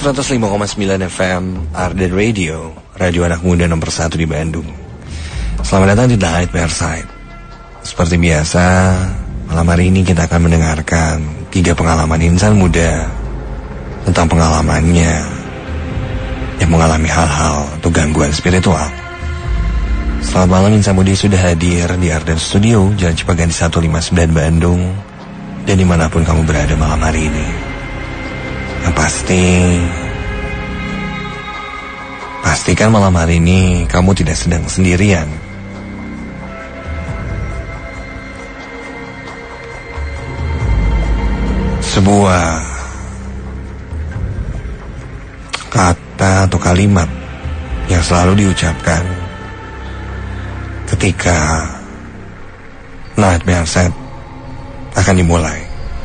105,9 FM Arden Radio, radio anak muda nomor 1 di Bandung. Selamat datang di Nightmare Side. Seperti biasa, malam hari ini kita akan mendengarkan 3 pengalaman insan muda tentang pengalamannya yang mengalami hal-hal atau gangguan spiritual. Selamat malam, insan muda sudah hadir di Arden Studio, Jalan Cipaganti 159 Bandung, dan dimanapun kamu berada malam hari ini. Yang pastikan malam hari ini kamu tidak sedang sendirian. Sebuah kata atau kalimat yang selalu diucapkan ketika Nightmare Set akan dimulai.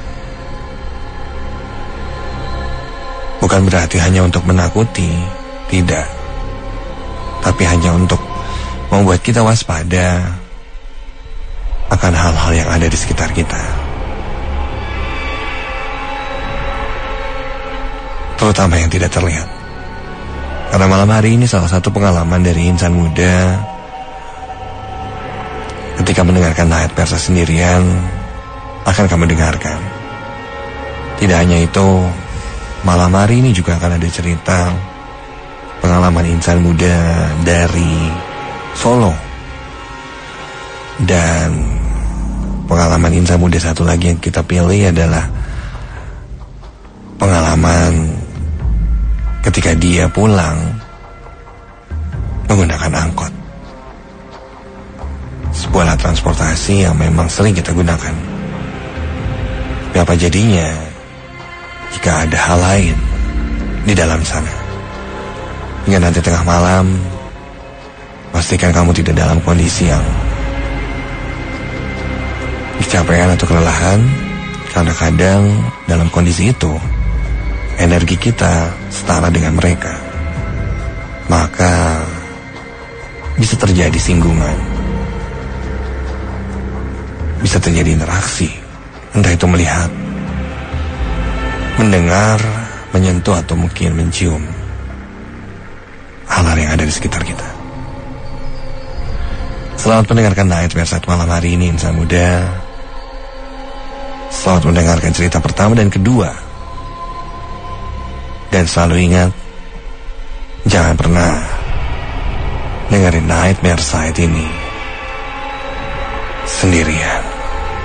Bukan berarti hanya untuk menakuti, tidak. Tapi hanya untuk membuat kita waspada akan hal-hal yang ada di sekitar kita. Terutama yang tidak terlihat. Karena malam hari ini salah satu pengalaman dari insan muda ketika mendengarkan Nightmare sendirian akan kamu dengarkan. Tidak hanya itu, malam hari ini juga akan ada cerita pengalaman insan muda dari Solo. Dan pengalaman insan muda satu lagi yang kita pilih adalah pengalaman ketika dia pulang menggunakan angkot. Sebuah alat transportasi yang memang sering kita gunakan. Tapi apa jadinya jika ada hal lain di dalam sana? Hingga nanti tengah malam, pastikan kamu tidak dalam kondisi yang kecapean atau kelelahan. Karena kadang dalam kondisi itu energi kita setara dengan mereka. Maka bisa terjadi singgungan, bisa terjadi interaksi, entah itu melihat, mendengar, menyentuh, atau mungkin mencium hal-hal yang ada di sekitar kita. Selamat mendengarkan Nightmare Side malam hari ini, insan muda. Selamat mendengarkan cerita pertama dan kedua. Dan selalu ingat, jangan pernah dengerin Nightmare Side ini sendirian.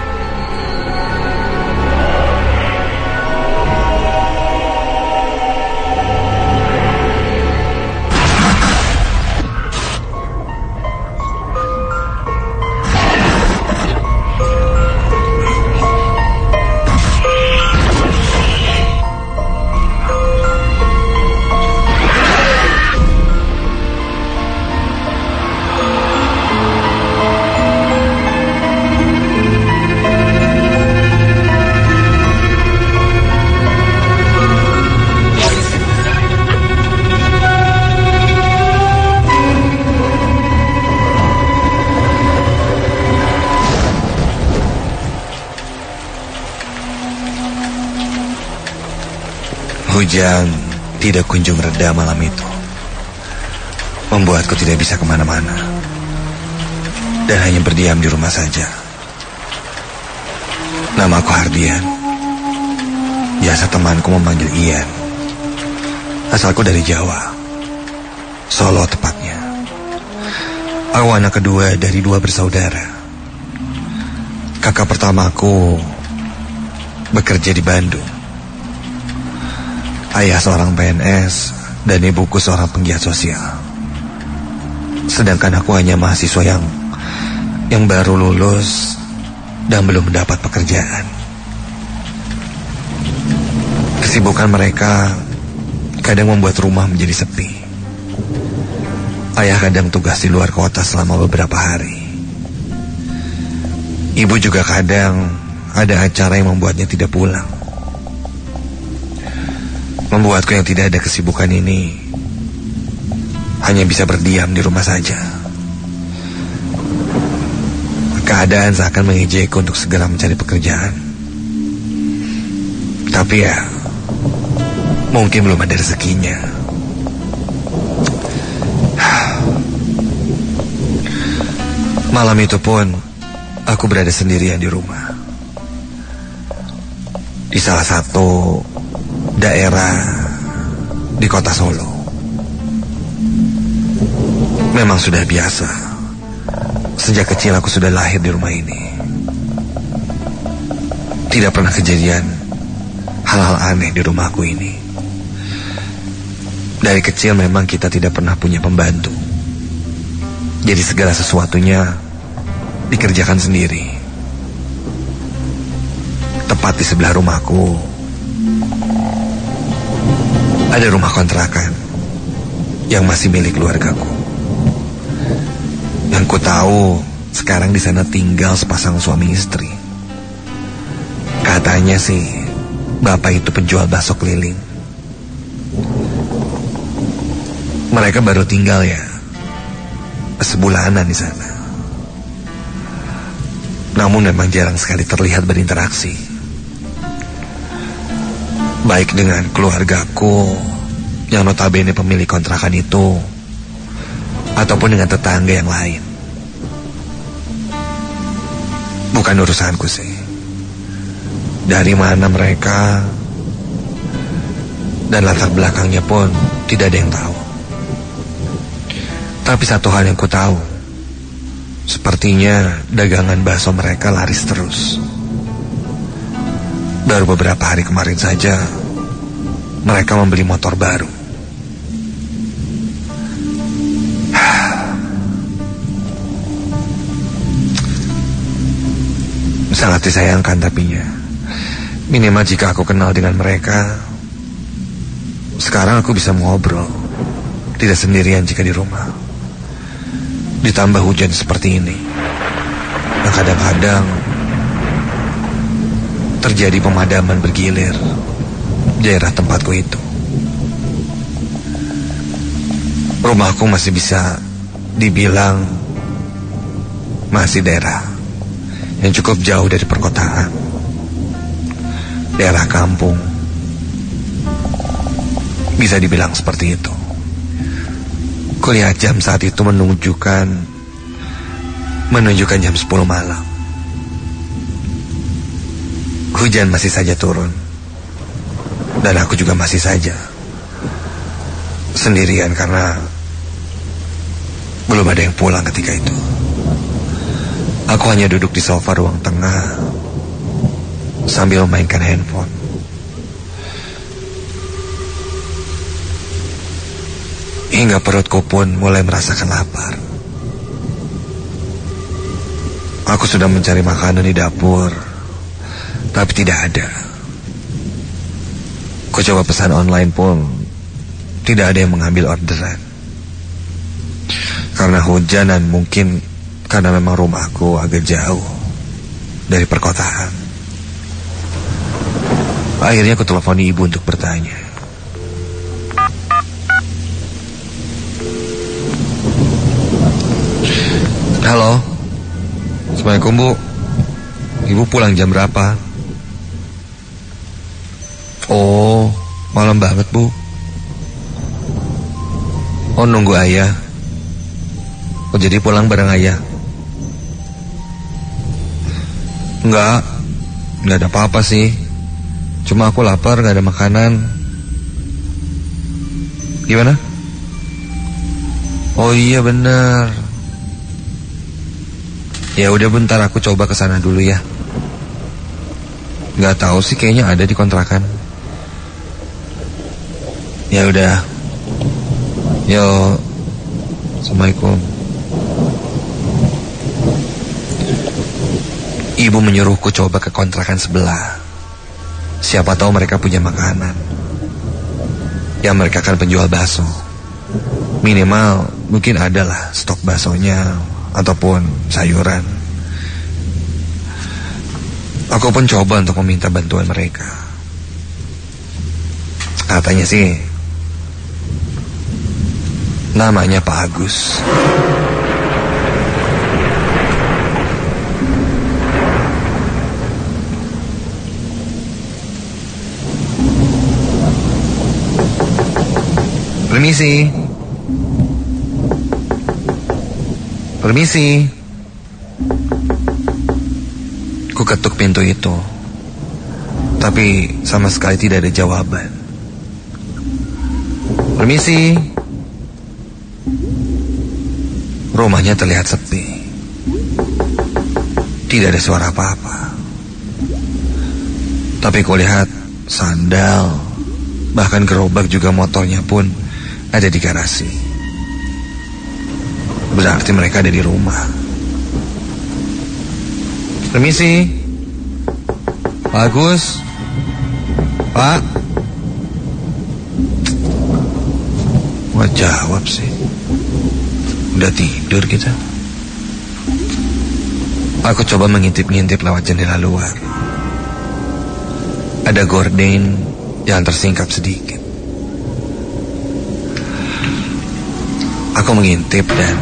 Hujan tidak kunjung reda malam itu, membuatku tidak bisa kemana-mana dan hanya berdiam di rumah saja. Namaku Hardian, biasa temanku memanggil Ian. Asalku dari Jawa, Solo tepatnya. Aku anak kedua dari 2 bersaudara. Kakak pertamaku bekerja di Bandung. Ayah seorang PNS dan ibuku seorang penggiat sosial. Sedangkan aku hanya mahasiswa yang baru lulus dan belum mendapat pekerjaan. Kesibukan mereka kadang membuat rumah menjadi sepi. Ayah kadang tugas di luar kota selama beberapa hari. Ibu juga kadang ada acara yang membuatnya tidak pulang. Membuatku yang tidak ada kesibukan ini hanya bisa berdiam di rumah saja. Keadaan seakan mengejekku untuk segera mencari pekerjaan. Tapi ya, Mungkin belum ada rezekinya. Malam itu pun aku berada sendirian di rumah, di salah satu daerah di kota Solo. Memang sudah biasa, sejak kecil aku sudah lahir di rumah ini. Tidak pernah kejadian hal-hal aneh di rumahku ini. Dari kecil memang kita tidak pernah punya pembantu, jadi segala sesuatunya dikerjakan sendiri. Tepat di sebelah rumahku ada rumah kontrakan yang masih milik keluargaku. Yang ku tahu sekarang di sana tinggal sepasang suami istri. Katanya sih bapak itu penjual bakso keliling. Mereka baru tinggal ya sebulanan di sana. Namun memang jarang sekali terlihat berinteraksi, baik dengan keluargaku yang notabene pemilik kontrakan itu, ataupun dengan tetangga yang lain. Bukan urusanku sih dari mana mereka, dan latar belakangnya pun tidak ada yang tahu. Tapi satu hal yang ku tahu, sepertinya dagangan bakso mereka laris terus. Baru beberapa hari kemarin saja mereka membeli motor baru. Sangat disayangkan tapinya. Minimal jika aku kenal dengan mereka, sekarang aku bisa ngobrol, tidak sendirian jika di rumah. Ditambah hujan seperti ini, yang kadang-kadang terjadi pemadaman bergilir di daerah tempatku itu. Rumahku masih bisa dibilang masih daerah yang cukup jauh dari perkotaan, daerah kampung, bisa dibilang seperti itu. Kulihat jam saat itu menunjukkan jam 10 malam. Hujan masih saja turun, dan aku juga masih saja sendirian karena belum ada yang pulang ketika itu. Aku hanya duduk di sofa ruang tengah sambil memainkan handphone. Hingga perutku pun mulai merasakan lapar. Aku sudah mencari makanan di dapur, tapi tidak ada. Ku coba pesan online pun tidak ada yang mengambil orderan. Karena hujan dan mungkin karena memang rumahku agak jauh dari perkotaan. Akhirnya aku teleponi ibu untuk bertanya. Halo, Assalamualaikum Bu. Ibu pulang jam berapa? Oh, malam banget Bu. Oh, nunggu ayah. Oh, jadi pulang bareng ayah? Enggak ada apa-apa sih. Cuma aku lapar, gak ada makanan. Gimana? Oh iya bener. Ya udah bentar aku coba kesana dulu ya. Gak tahu sih, kayaknya ada di kontrakan. Ya udah. Yo, Assalamualaikum. Ibu menyuruhku coba ke kontrakan sebelah. Siapa tahu mereka punya makanan. Ya mereka kan penjual bakso. Minimal mungkin adalah stok baksonya ataupun sayuran. Aku pun coba untuk meminta bantuan mereka. Katanya sih namanya Pak Agus. Permisi. Permisi. Ku ketuk pintu itu, tapi sama sekali tidak ada jawaban. Permisi. Rumahnya terlihat sepi. Tidak ada suara apa-apa. Tapi kulihat sandal, bahkan gerobak juga motornya pun ada di garasi. Berarti mereka ada di rumah. Permisi. Pak Agus. Pak. Gak jawab sih. Udah tidur kita. Aku coba mengintip-ngintip lewat jendela luar. Ada gorden yang tersingkap sedikit. Aku mengintip dan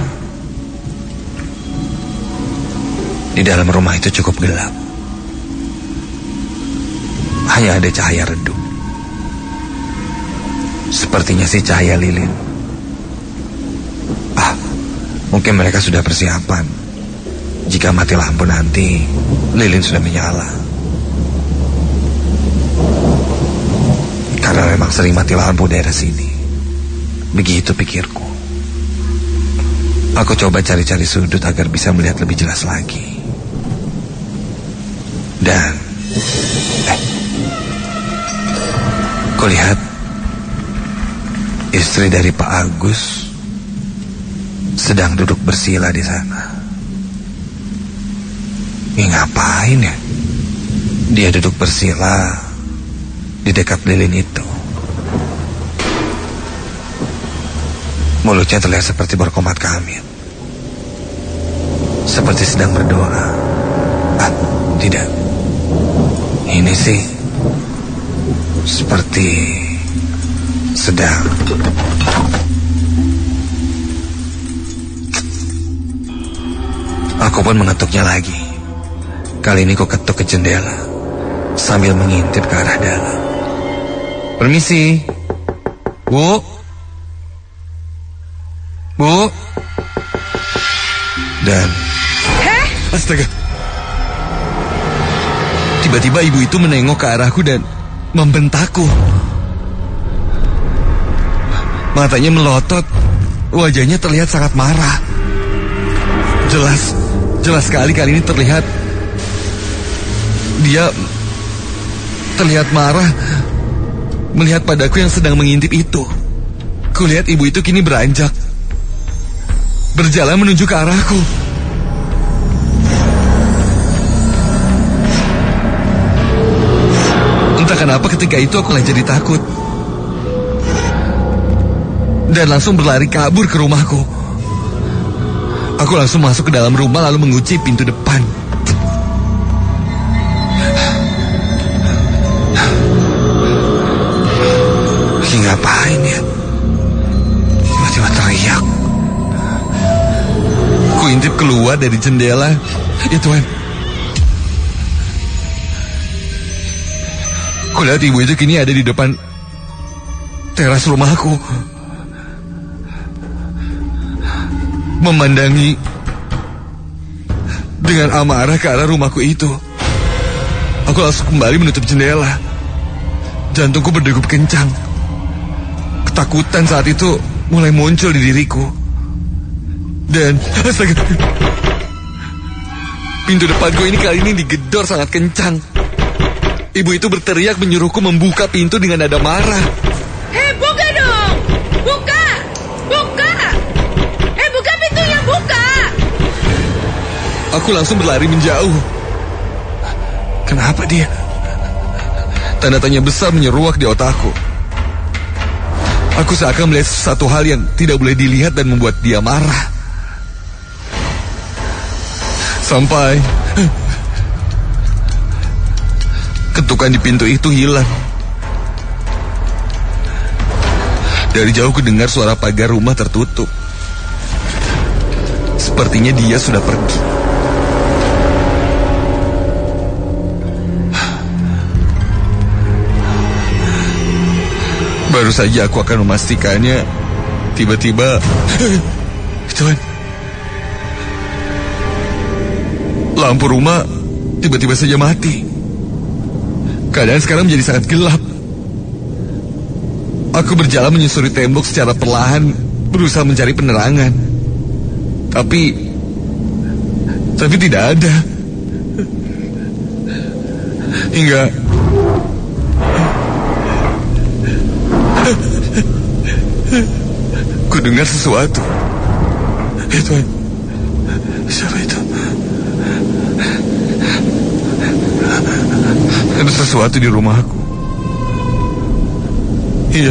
di dalam rumah itu cukup gelap. Hanya ada cahaya redup. Sepertinya sih cahaya lilin. Mungkin mereka sudah persiapan. Jika mati lampu nanti, lilin sudah menyala. Karena memang sering mati lampu daerah sini. Begitu pikirku. Aku coba cari-cari sudut agar bisa melihat lebih jelas lagi. Dan kulihat istri dari Pak Agus sedang duduk bersila di sana. Ini ngapain ya? Dia duduk bersila di dekat lilin itu. Mulutnya terlihat seperti berkomat kamit, seperti sedang berdoa. Tidak. Ini sih seperti sedang. Aku pun mengetuknya lagi. Kali ini ku ketuk ke jendela sambil mengintip ke arah dalam. Permisi. Bu. Bu. Dan astaga. Tiba-tiba ibu itu menengok ke arahku dan membentakku. Matanya melotot. Wajahnya terlihat sangat marah. Jelas sekali kali ini terlihat. Dia terlihat marah melihat padaku yang sedang mengintip itu. Kulihat ibu itu kini beranjak berjalan menuju ke arahku. Entah kenapa ketika itu aku jadi takut dan langsung berlari kabur ke rumahku. Aku langsung masuk ke dalam rumah lalu mengunci pintu depan. Ngapain ya? Tiba-tiba teriak. Ku intip keluar dari jendela. Ya Tuhan. Ku lihat ibu itu kini ada di depan teras rumahku, memandangi dengan amarah ke arah rumahku itu. Aku langsung kembali menutup jendela. Jantungku berdegup kencang. Ketakutan saat itu mulai muncul di diriku. Dan astaga, pintu depanku ini kali ini digedor sangat kencang. Ibu itu berteriak menyuruhku membuka pintu dengan nada marah. Hei, buka dong! Buka! Buka! Buka pintunya, buka! Aku langsung berlari menjauh. Kenapa dia? Tanda tanya besar menyeruak di otakku. Aku seakan melihat sesuatu hal yang tidak boleh dilihat dan membuat dia marah. Sampai ketukan di pintu itu hilang. Dari jauh ku dengar suara pagar rumah tertutup. Sepertinya dia sudah pergi. Baru saja aku akan memastikannya, Tiba-tiba Tuhan, lampu rumah tiba-tiba saja mati. Keadaan sekarang menjadi sangat gelap. Aku berjalan menyusuri tembok secara perlahan, berusaha mencari penerangan. Tapi tidak ada. Hingga ku dengar sesuatu. Tuhan, siapa itu? Ada sesuatu di rumahku. Iya.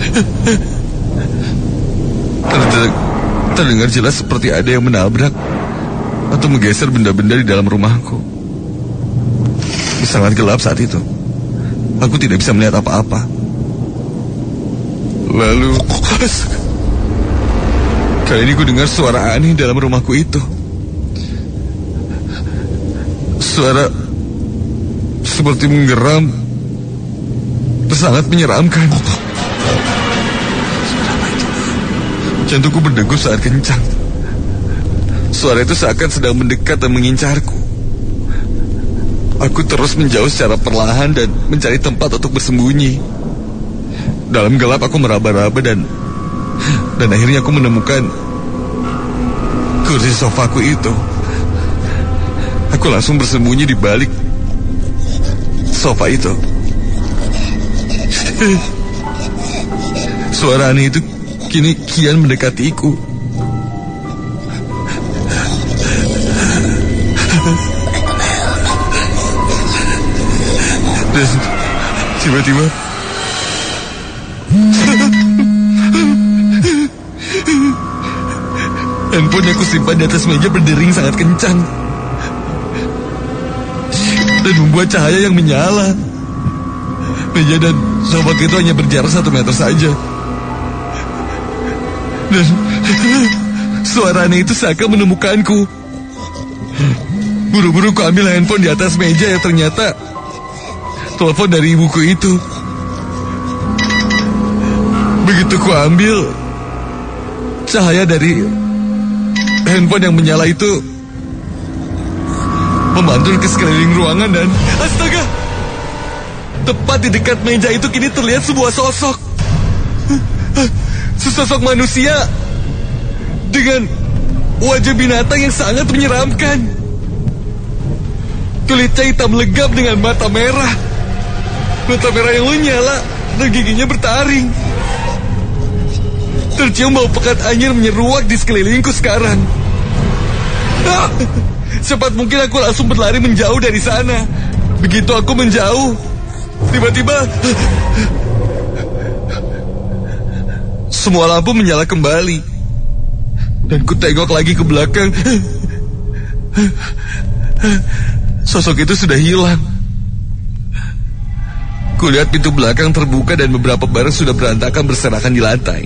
Terdengar jelas seperti ada yang menabrak atau menggeser benda-benda di dalam rumahku. Sangat gelap saat itu. Aku tidak bisa melihat apa-apa. Lalu kali ini ku dengar suara aneh dalam rumahku itu. Suara seperti menggeram, sangat menyeramkan. Jantungku berdegup saat kencang. Suara itu seakan sedang mendekat dan mengincarku. Aku terus menjauh secara perlahan dan mencari tempat untuk bersembunyi. Dalam gelap aku meraba-raba dan akhirnya aku menemukan kursi sofaku itu. Aku langsung bersembunyi di balik sofa itu. Suara aneh itu kini kian mendekatiku. Dan tiba-tiba handphone yang kusimpan di atas meja berdering sangat kencang dan membuat cahaya yang menyala. Meja dan sofa itu hanya berjarak 1 meter saja. Dan suara aneh itu seakan menemukanku. Buru-buru ku ambil handphone di atas meja yang ternyata telepon dari ibuku itu. Begitu ku ambil, cahaya dari handphone yang menyala itu memantul ke sekeliling ruangan dan astaga, tepat di dekat meja itu kini terlihat sebuah sosok. Sesosok manusia dengan wajah binatang yang sangat menyeramkan. Kulitnya hitam legap dengan mata merah. Mata merah yang menyala dan giginya bertaring. Tercium bau pekat anyir menyeruak di sekelilingku sekarang. Cepat mungkin aku langsung berlari menjauh dari sana. Begitu aku menjauh, tiba-tiba semua lampu menyala kembali. Dan ku tengok lagi ke belakang. Sosok itu sudah hilang. Kulihat pintu belakang terbuka dan beberapa barang sudah berantakan berserakan di lantai.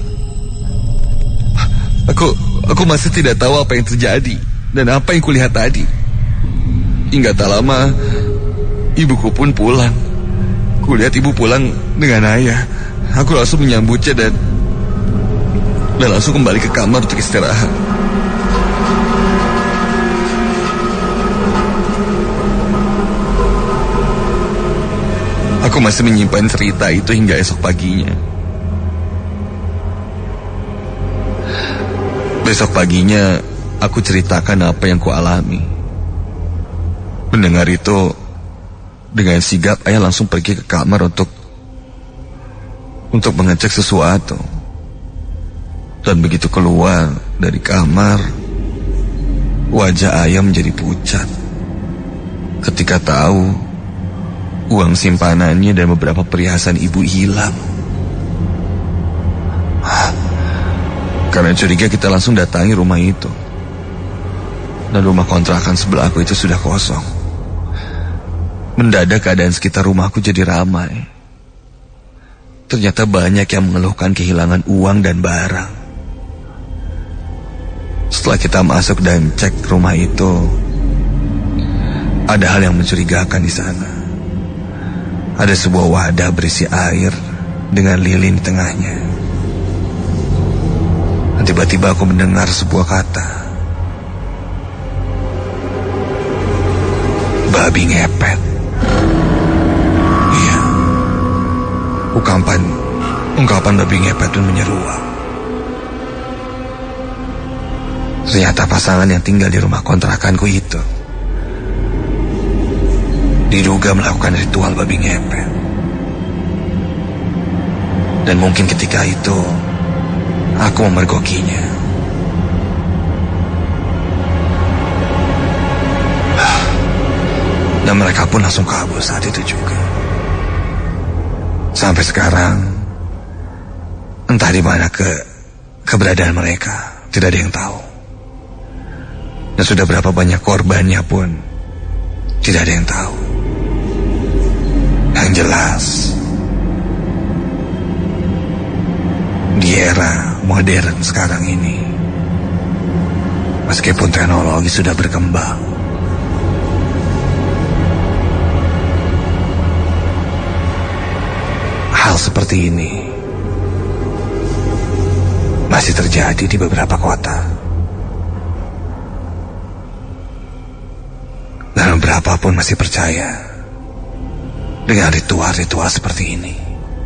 Aku masih tidak tahu apa yang terjadi dan apa yang kulihat tadi. Hingga tak lama, ibuku pun pulang. Kulihat ibu pulang dengan ayah. Aku langsung menyambutnya dan langsung kembali ke kamar untuk istirahat. Aku masih menyimpan cerita itu hingga esok paginya. Besok paginya, aku ceritakan apa yang kualami. Mendengar itu, dengan sigap ayah langsung pergi ke kamar untuk mengecek sesuatu. Dan begitu keluar dari kamar, wajah ayah menjadi pucat. Ketika tahu, uang simpanannya dan beberapa perhiasan ibu hilang. Karena curiga kita langsung datangi rumah itu. Dan rumah kontrakan sebelah aku itu sudah kosong. Mendadak keadaan sekitar rumahku jadi ramai. Ternyata banyak yang mengeluhkan kehilangan uang dan barang. Setelah kita masuk dan cek rumah itu, ada hal yang mencurigakan di sana. Ada sebuah wadah berisi air dengan lilin di tengahnya. Dan tiba-tiba aku mendengar sebuah kata. Babi ngepet. Iya. Ungkapan babi ngepet pun menyeruak. Ternyata pasangan yang tinggal di rumah kontrakanku itu diduga melakukan ritual babi ngepet. Dan mungkin ketika itu aku memergokinya. Dan mereka pun langsung kabur saat itu juga. Sampai sekarang entah di mana keberadaan mereka, tidak ada yang tahu. Dan sudah berapa banyak korbannya pun tidak ada yang tahu. Yang jelas, di era modern sekarang ini, meskipun teknologi sudah berkembang, hal seperti ini masih terjadi di beberapa kota. Dan beberapa pun masih percaya dengan ritual-ritual seperti ini.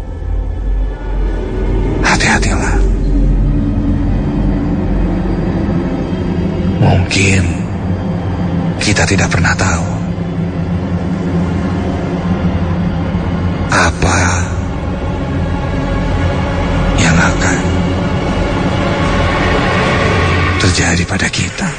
Hati-hatilah. Mungkin kita tidak pernah tahu apa yang akan terjadi pada kita.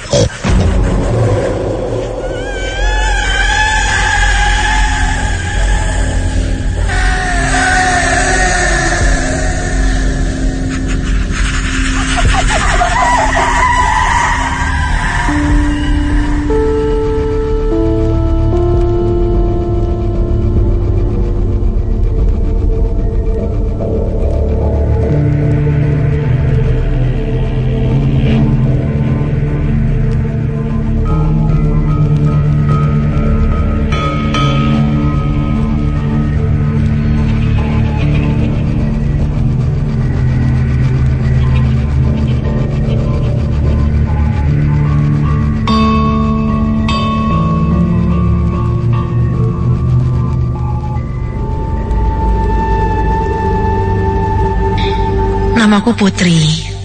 Namaku Putri.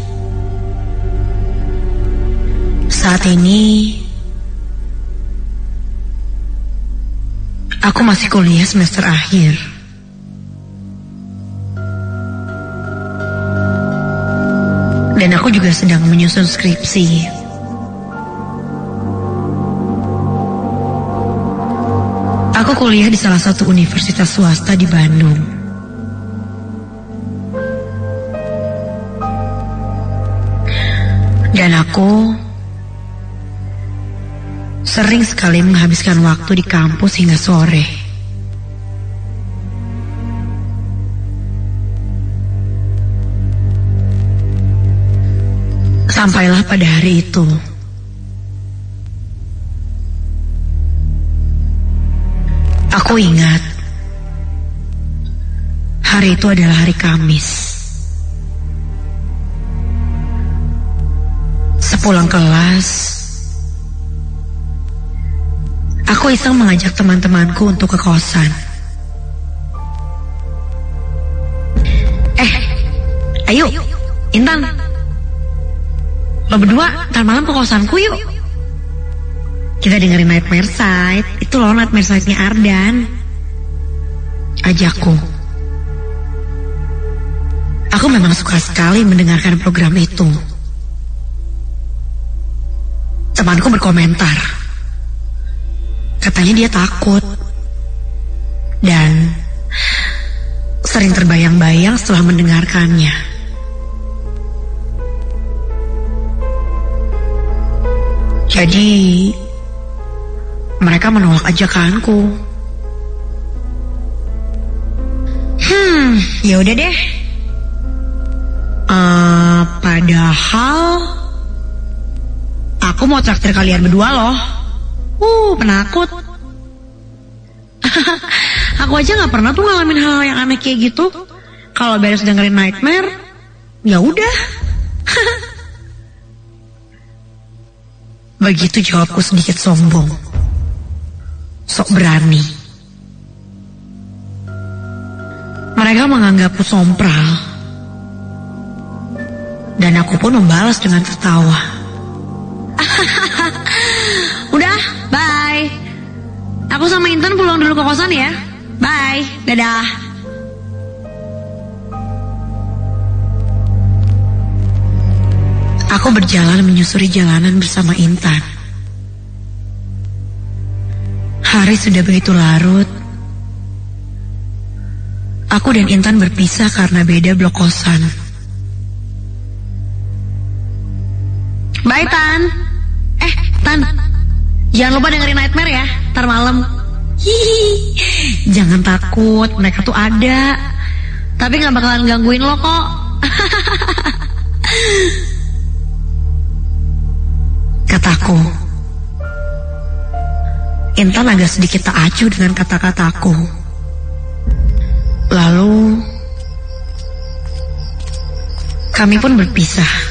Saat ini aku masih kuliah semester akhir. Dan aku juga sedang menyusun skripsi. Aku kuliah di salah satu universitas swasta di Bandung. Dan aku sering sekali menghabiskan waktu di kampus hingga sore. Sampailah pada hari itu. Aku ingat hari itu adalah hari Kamis. Sepulang kelas, aku iseng mengajak teman-temanku untuk ke kosan. Ayo, Intan, lo berdua ntar malam ke kosanku yuk. Kita dengerin Nightmare Side. Itu loh Nightmare Side-nya Ardan. Ajakku. Aku memang suka sekali mendengarkan program itu. Temanku berkomentar, katanya dia takut dan sering terbayang-bayang setelah mendengarkannya. Jadi mereka menolak ajakanku. Ya udah deh. Padahal aku mau traktir kalian berdua loh. Penakut. Aku aja nggak pernah tuh ngalamin hal yang aneh kayak gitu. Kalau beres dengerin Nightmare, ya udah. Begitu jawabku sedikit sombong. Sok berani. Mereka menganggapku sompral. Dan aku pun membalas dengan tertawa. Udah, bye. Aku sama Intan pulang dulu ke kosan ya. Bye, dadah. Aku berjalan menyusuri jalanan bersama Intan. Hari sudah begitu larut. Aku dan Intan berpisah karena beda blok kosan. Bye, Tan. Tan, jangan lupa dengerin Nightmare ya, ntar malam. Hihi. Jangan takut, mereka tuh ada. Tapi gak bakalan gangguin lo kok. Kataku. Intan agak sedikit tak acuh dengan kata-kataku. Lalu kami pun berpisah.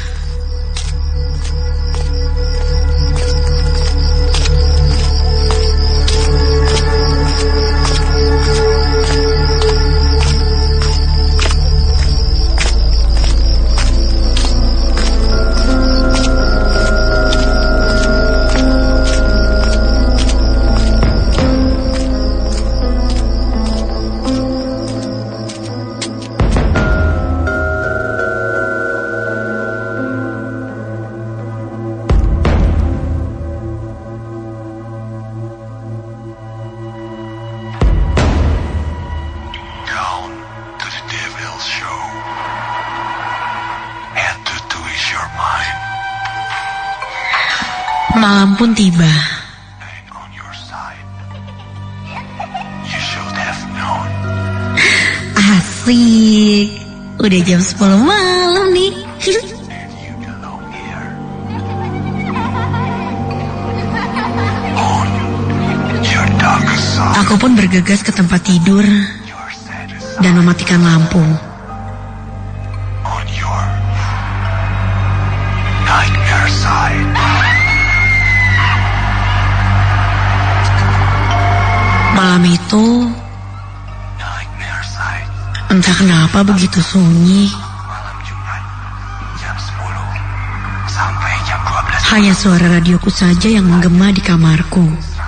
Malam pun tiba. Asik. Udah jam 10 malam nih. Aku pun bergegas ke tempat tidur dan mematikan lampu. Malam itu, entah kenapa begitu sunyi. Hanya suara radioku saja yang menggema di kamarku.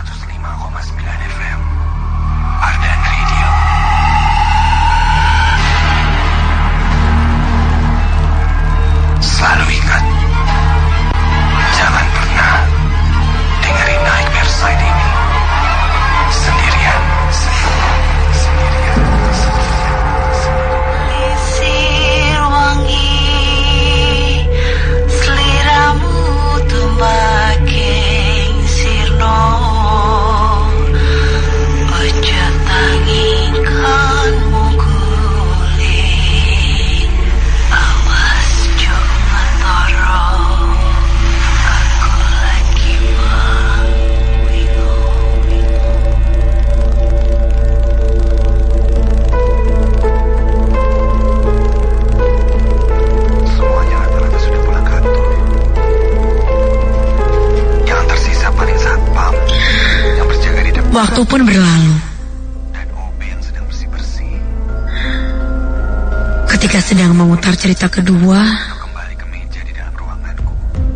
Selalu ingat, jangan pernah dengerin Nightmare Side ini sendirian. Lisir wangi, seliramu tuh makin sirno. Ojo tanginkanmu guling, awas jo ngetoro. Aku lagi Semuanya rata-rata sudah pulang kantor. Yang tersisa paling satpam yang berjaga di depan Waktu pun berlalu. dan OB yang sedang bersih-bersih. Ketika sedang memutar cerita kedua, Kembali ke meja di dalam ruanganku.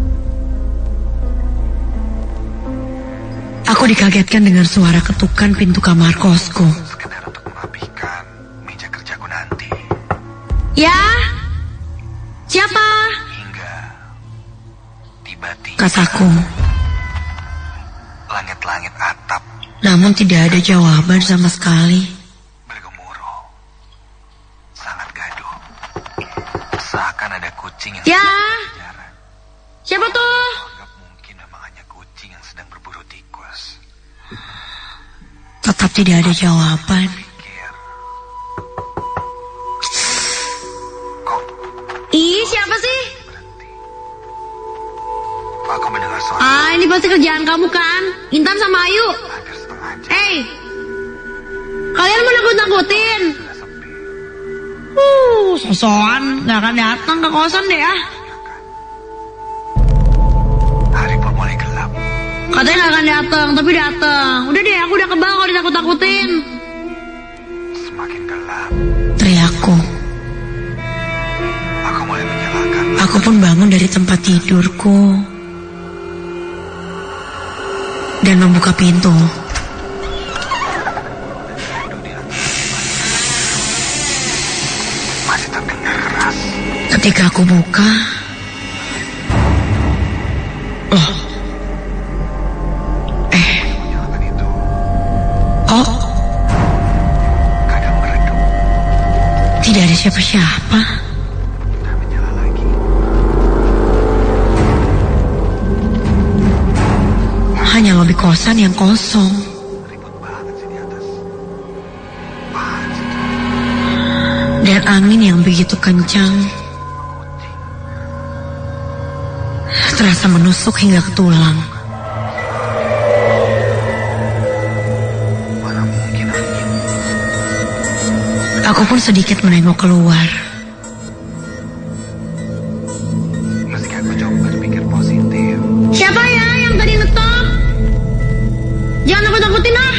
aku dikagetkan dengan suara ketukan pintu kamar kosku. Sekedar untuk merapikan meja kerjaku nanti. Ya? Siapa? Hingga tiba-tiba Kataku. langit-langit atap Namun tidak ada jawaban sama sekali. bergemuruh. Sangat gaduh. Seakan ada kucing yang Ya? berjarak. Siapa tuh? Anggap mungkin memang hanya kucing yang sedang berburu tikus. Tetap tidak ada jawaban. Pikir. Kok Ih, siapa sih? berhenti? Aku mendengar suara Ini pasti kerjaan kamu kan? Intan sama Ayu. hampir setengah jam. Hey, kalian mau nakut-nakutin? Sudah sepi. Sosokan, gak akan datang ke kosan deh ya. Hari pun mulai gelap. Katanya gak akan datang, tapi datang. Udah deh, aku udah kebal kalau ditakut-takutin. Semakin gelap, Teriakku. aku mulai menyalakan. Aku pun bangun dari tempat tidurku dan membuka pintu. Masih terdengar keras. Ketika aku buka, loh, Menyalakan itu kok kadang meredup tidak ada siapa-siapa? dan menyala lagi. Hanya lobi kosan yang kosong. Ribut banget sih di atas. Apaan sih itu? Dan angin yang begitu kencang terasa menusuk hingga ke tulang. Mana mungkin angin? Aku pun sedikit menengok keluar. Meski aku coba berpikir positif, Siapa ya yang tadi ngetok? Jangan takut-takutin ah.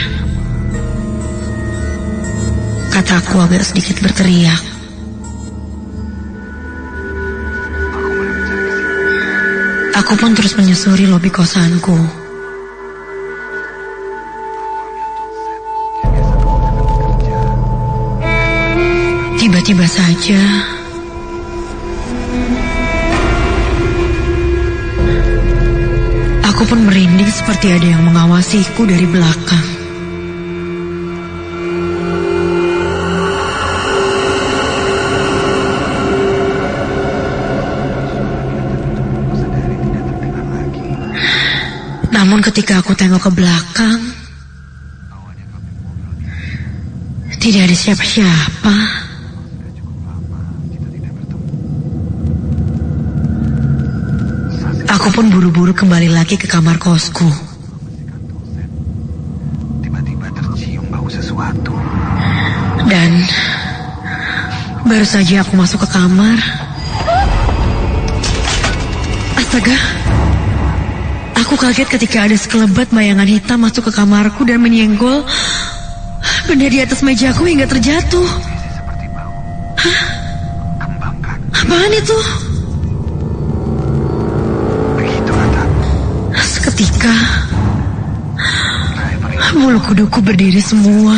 Kataku agak sedikit berteriak. aku mulai mencari kesini. Aku pun terus menyusuri lobi kosanku. Tiba-tiba saja aku pun merinding seperti ada yang mengawasiku dari belakang. Namun ketika aku tengok ke belakang, tidak ada siapa-siapa. Aku pun buru-buru kembali lagi ke kamar kosku. Tiba-tiba tercium bau sesuatu. Dan baru saja aku masuk ke kamar, astaga, aku kaget ketika ada sekelebat bayangan hitam masuk ke kamarku dan menyenggol benda di atas mejaku hingga terjatuh. Seperti bau kembang kan. Apaan itu? Begitu kataku. Seketika Driver itu bulu kuduku berdiri semua.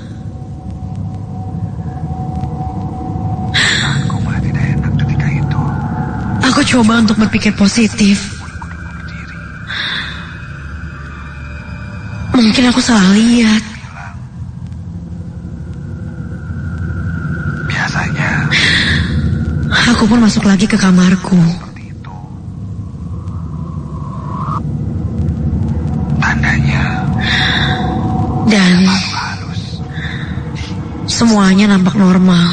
aku mulai tidak enak ketika itu. Aku coba untuk berpikir positif. Mungkin aku salah lihat. Biasanya Aku pun masuk lagi ke kamarku. seperti itu. Tandanya Dan halus. semuanya nampak normal.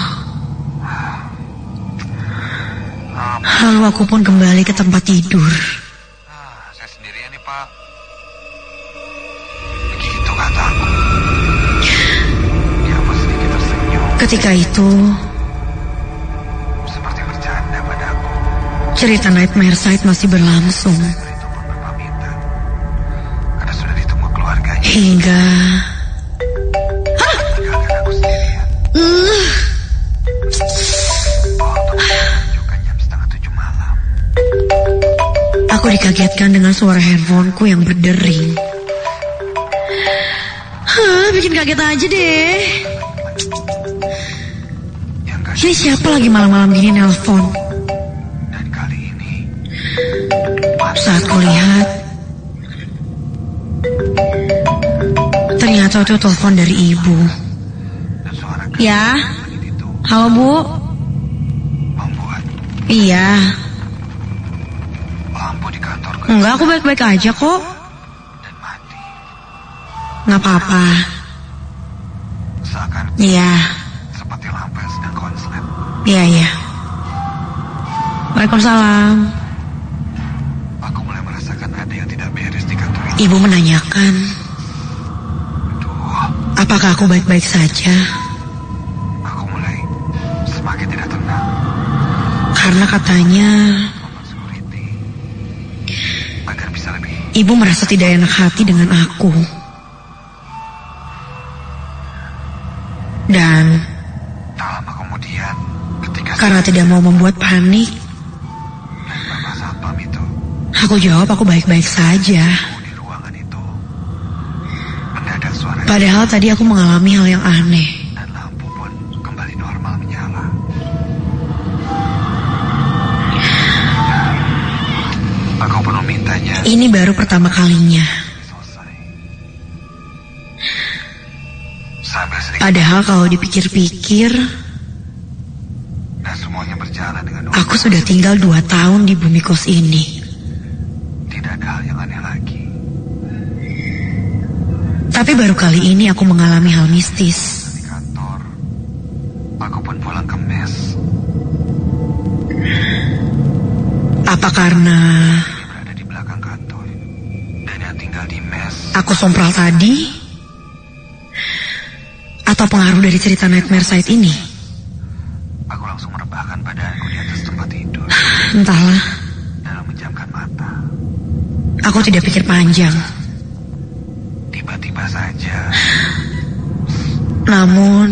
Lalu aku pun kembali ke tempat tidur. Saya sendirian nih, Pak. Begitu kataku. Dia pun sedikit tersenyum, Ketika itu, seperti bercanda padaku. cerita Nightmare Site masih berlangsung. Driver itu pun berpamitan karena sudah ditunggu keluarganya. Hingga Tinggalkan aku sendirian. Waktu menunjukkan jam 6:30 malam. aku dikagetkan dengan suara handphoneku yang berdering. Bikin kaget aja deh. Yang gak Ini siapa lagi malam-malam gini nelpon? dan kali ini Saat kulihat, ternyata itu telepon dari ibu. dan suara Ya, angin itu halo Bu. membuat Iya, lampu di kantorku enggak, aku baik-baik aja kok. dan mati. Nggak apa-apa. Seakan Iya, seperti lampu yang sedang konslet. iya. Waalaikumsalam. Aku mulai merasakan ada yang tidak beres di kantor ini. Ibu menanyakan, Duh, apakah aku baik-baik saja? aku mulai semakin tidak tenang. Karena katanya Telepon security agar bisa lebih Ibu merasa tidak enak hati dengan aku. Dan Tak lama kemudian, ketika karena tidak mau membuat panik, dari Bapak Satpam itu, aku jawab aku baik-baik saja. di ruangan itu, mendadak suara Padahal tadi aku mengalami hal yang aneh. dan lampu pun kembali normal menyala. Aku pun memintanya Ini baru pertama kalinya. selesai. Sambil sedikit Padahal kalau dipikir-pikir, dan semuanya berjalan dengan normal. aku sudah tinggal 2 tahun di bumi kos ini. Tidak ada hal yang aneh lagi. Tapi baru kali ini aku mengalami hal mistis. Di kantor, aku pun pulang ke mes. Apa karena Berada di belakang kantor, dan yang tinggal di mes. aku sompral tadi? Atau pengaruh dari cerita Nightmare Site ini? Aku langsung merebahkan badanku di atas tempat tidur Entahlah, dan menjamkan mata. aku tidak pikir panjang. Tiba-tiba saja, Namun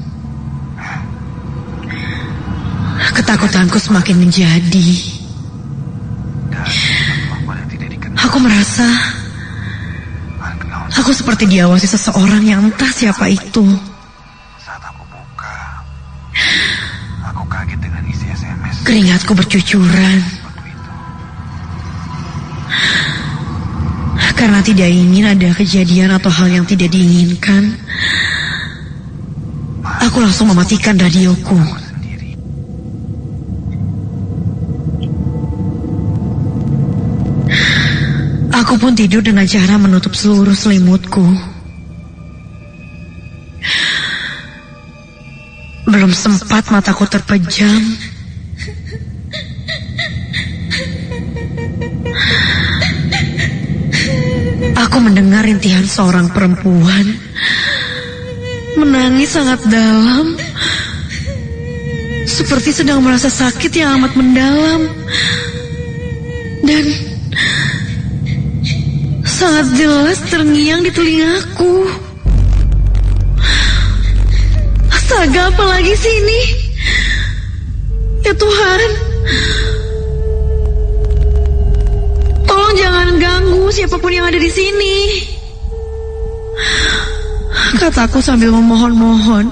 ketakutanku semakin menjadi. dan perempuan yang tidak dikenal Aku merasa mengenal aku seperti diawasi seseorang yang entah siapa itu. saat aku buka. Aku kaget dengan isi SMS Keringatku bercucuran waktu itu. karena tidak ingin ada kejadian atau hal yang tidak diinginkan. Aku langsung mematikan radioku. Sendiri. Aku pun tidur dengan cara menutup seluruh selimutku. Belum sempat mataku terpejam, aku mendengar rintihan seorang perempuan menangis sangat dalam, seperti sedang merasa sakit yang amat mendalam. Dan sangat jelas terngiang di telingaku. Astaga, apa lagi sih ini? Ya Tuhan, tolong jangan ganggu siapapun yang ada di sini, kataku sambil memohon-mohon.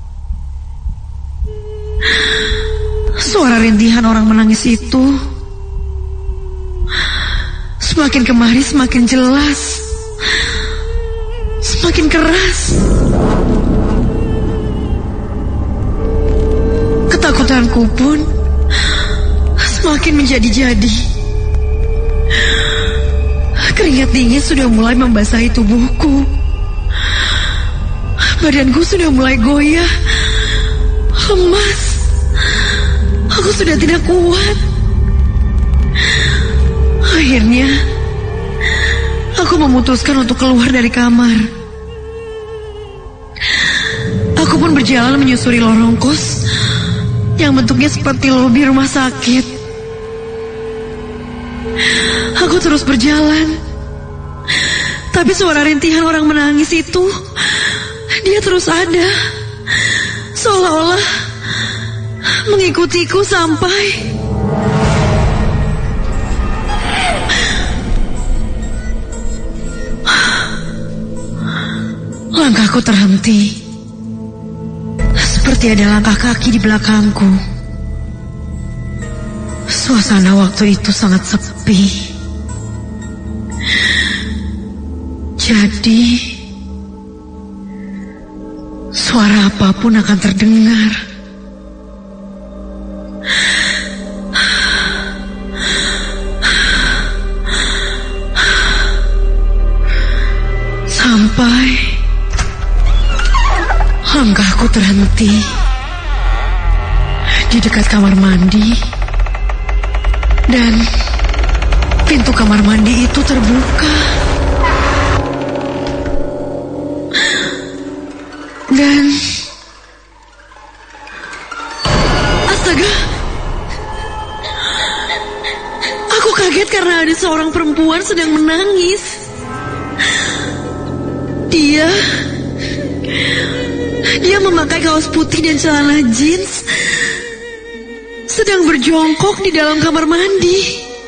Suara rintihan orang menangis itu semakin kemari semakin jelas, semakin keras. Ketakutanku pun semakin menjadi-jadi. Keringat dingin sudah mulai membasahi tubuhku. Badanku sudah mulai goyah, lemas. Aku sudah tidak kuat. Akhirnya, aku memutuskan untuk keluar dari kamar. Aku pun berjalan menyusuri lorong kos yang bentuknya seperti lobi rumah sakit. Aku terus berjalan, tapi suara rintihan orang menangis itu, dia terus ada, seolah-olah mengikutiku sampai langkahku terhenti, seperti ada langkah kaki di belakangku. Suasana waktu itu sangat sepi. Jadi, suara apapun akan terdengar. Sampai langkahku terhenti di dekat kamar mandi, dan pintu kamar mandi itu terbuka. Dan astaga, aku kaget karena ada seorang perempuan perempuan sedang menangis. Dia memakai kaos putih dan celana jeans, sedang berjongkok di dalam kamar mandi.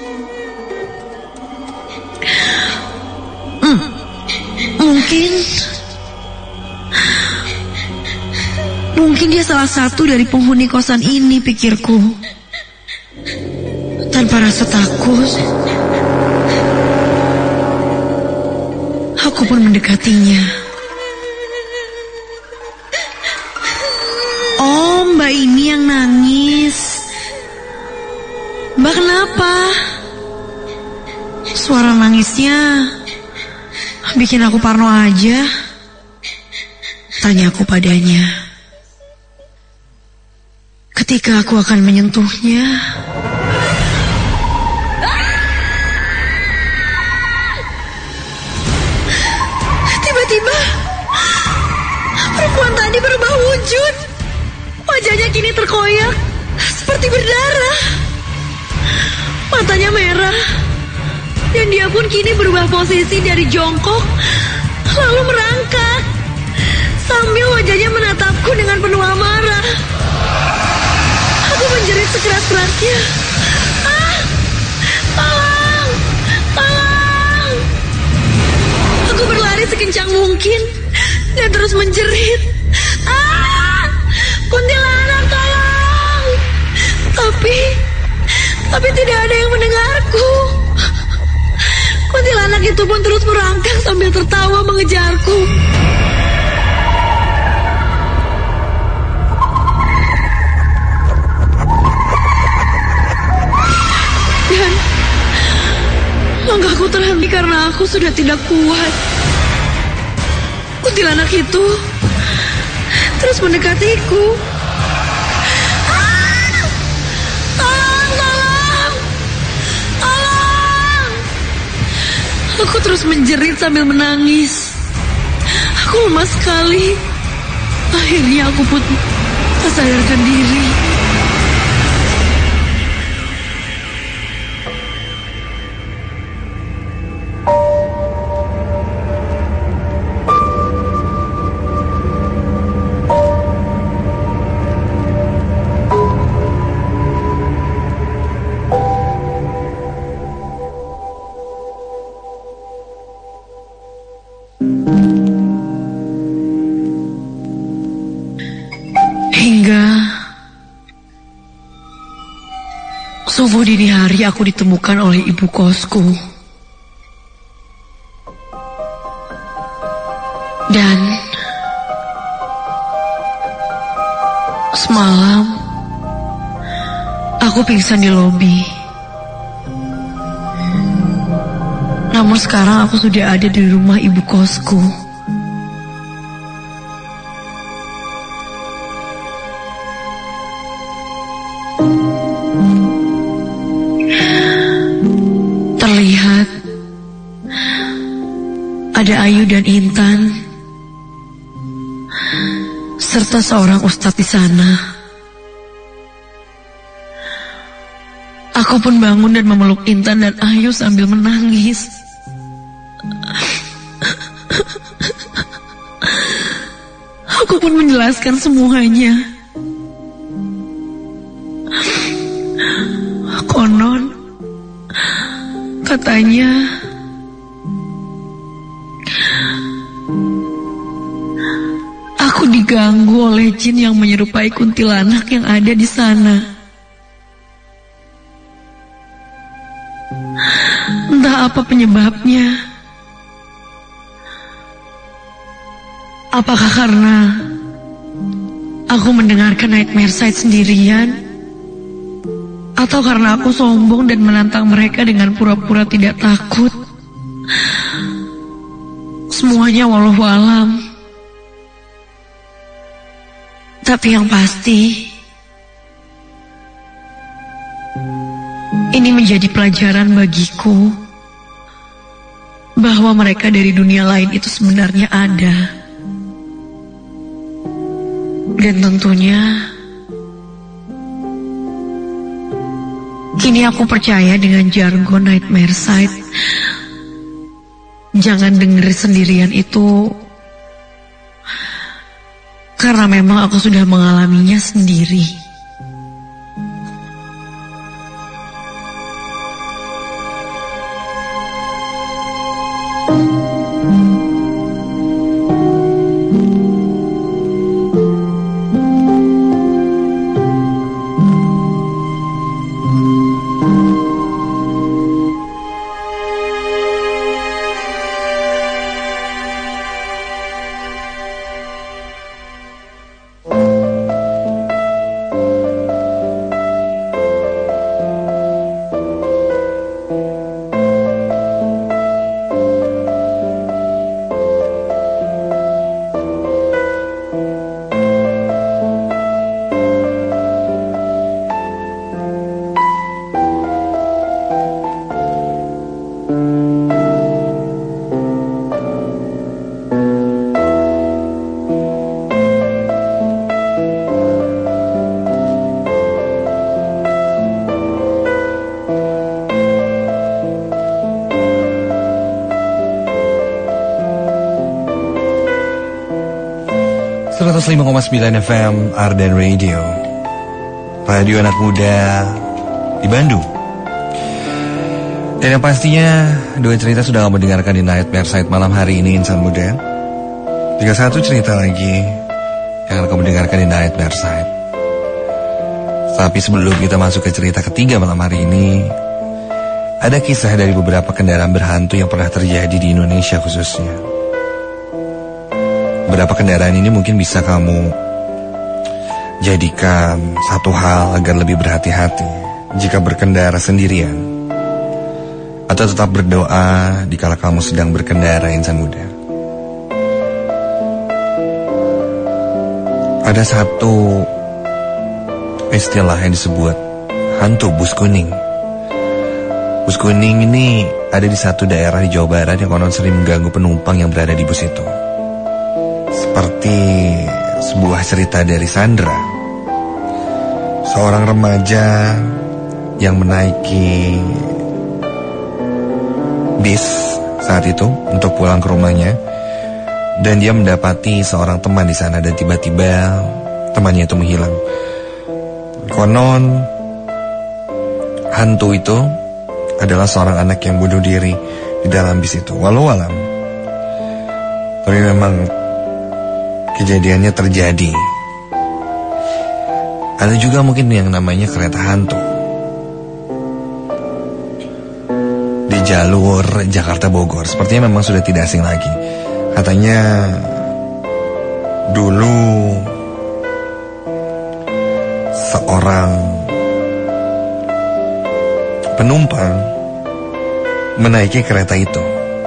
Mungkin dia salah satu dari penghuni kosan ini, pikirku. Tanpa rasa takut, aku pun mendekatinya. Oh, Mbak ini yang nangis. Mbak kenapa? Suara nangisnya bikin aku parno aja. Tanya aku padanya. Ketika aku akan menyentuhnya, tiba-tiba perempuan tadi berubah wujud. Wajahnya kini terkoyak seperti berdarah. Matanya merah. Dan dia pun kini berubah posisi dari jongkok lalu merangkak, sambil wajahnya menatapku dengan penuh amarah. Aku menjerit sekeras-kerasnya. Tolong! Tolong! Aku berlari sekencang mungkin dan terus menjerit. Kuntilanak, tolong! Tapi tidak ada yang mendengarku. Kuntilanak itu pun terus merangkak sambil tertawa mengejarku. Dan langkahku terhenti karena aku sudah tidak kuat. Kuntilanak itu terus mendekatiku. Aku terus menjerit sambil menangis. Aku lemas sekali. Akhirnya aku pun tersadarkan diri. Subuh dini hari aku ditemukan oleh ibu kosku. Dan semalam aku pingsan di lobi. Namun sekarang aku sudah ada di rumah ibu kosku. Terlihat ada Ayu dan Intan serta seorang ustadz di sana. Aku pun bangun dan memeluk Intan dan Ayu sambil menangis. Aku pun menjelaskan semuanya. Konon katanya aku diganggu oleh jin yang menyerupai kuntilanak yang ada di sana. Entah apa penyebabnya. Apakah karena aku mendengarkan Nightmare Sight sendirian? Atau karena aku sombong dan menantang mereka dengan pura-pura tidak takut? Semuanya wallahu alam. Tapi yang pasti, ini menjadi pelajaran bagiku bahwa mereka dari dunia lain itu sebenarnya ada. Dan tentunya kini aku percaya dengan jargon Nightmare Sight jangan denger sendirian itu, karena memang aku sudah mengalaminya sendiri. .9 FM Arden Radio, radio anak muda di Bandung. Dan yang pastinya dua cerita sudah kamu dengarkan di Nightmare Side malam hari ini, insan muda. Juga satu cerita lagi yang akan kamu dengarkan di Nightmare Side. Tapi sebelum kita masuk ke cerita ketiga malam hari ini, ada kisah dari beberapa kendaraan berhantu yang pernah terjadi di Indonesia khususnya. Beberapa kendaraan ini mungkin bisa kamu jadikan satu hal agar lebih berhati-hati jika berkendara sendirian, atau tetap berdoa dikala kamu sedang berkendara, insan muda. Ada satu istilah yang disebut hantu bus kuning. Bus kuning ini ada di satu daerah di Jawa Barat yang konon sering mengganggu penumpang yang berada di bus itu. Seperti sebuah cerita dari Sandra, seorang remaja yang menaiki bis saat itu untuk pulang ke rumahnya, dan dia mendapati seorang teman di sana, dan tiba-tiba temannya itu menghilang. Konon hantu itu adalah seorang anak yang bunuh diri di dalam bis itu. Walau alam, tapi memang kejadiannya terjadi. Ada juga mungkin yang namanya kereta hantu di jalur Jakarta Bogor. Sepertinya memang sudah tidak asing lagi. Katanya dulu seorang penumpang menaiki kereta itu.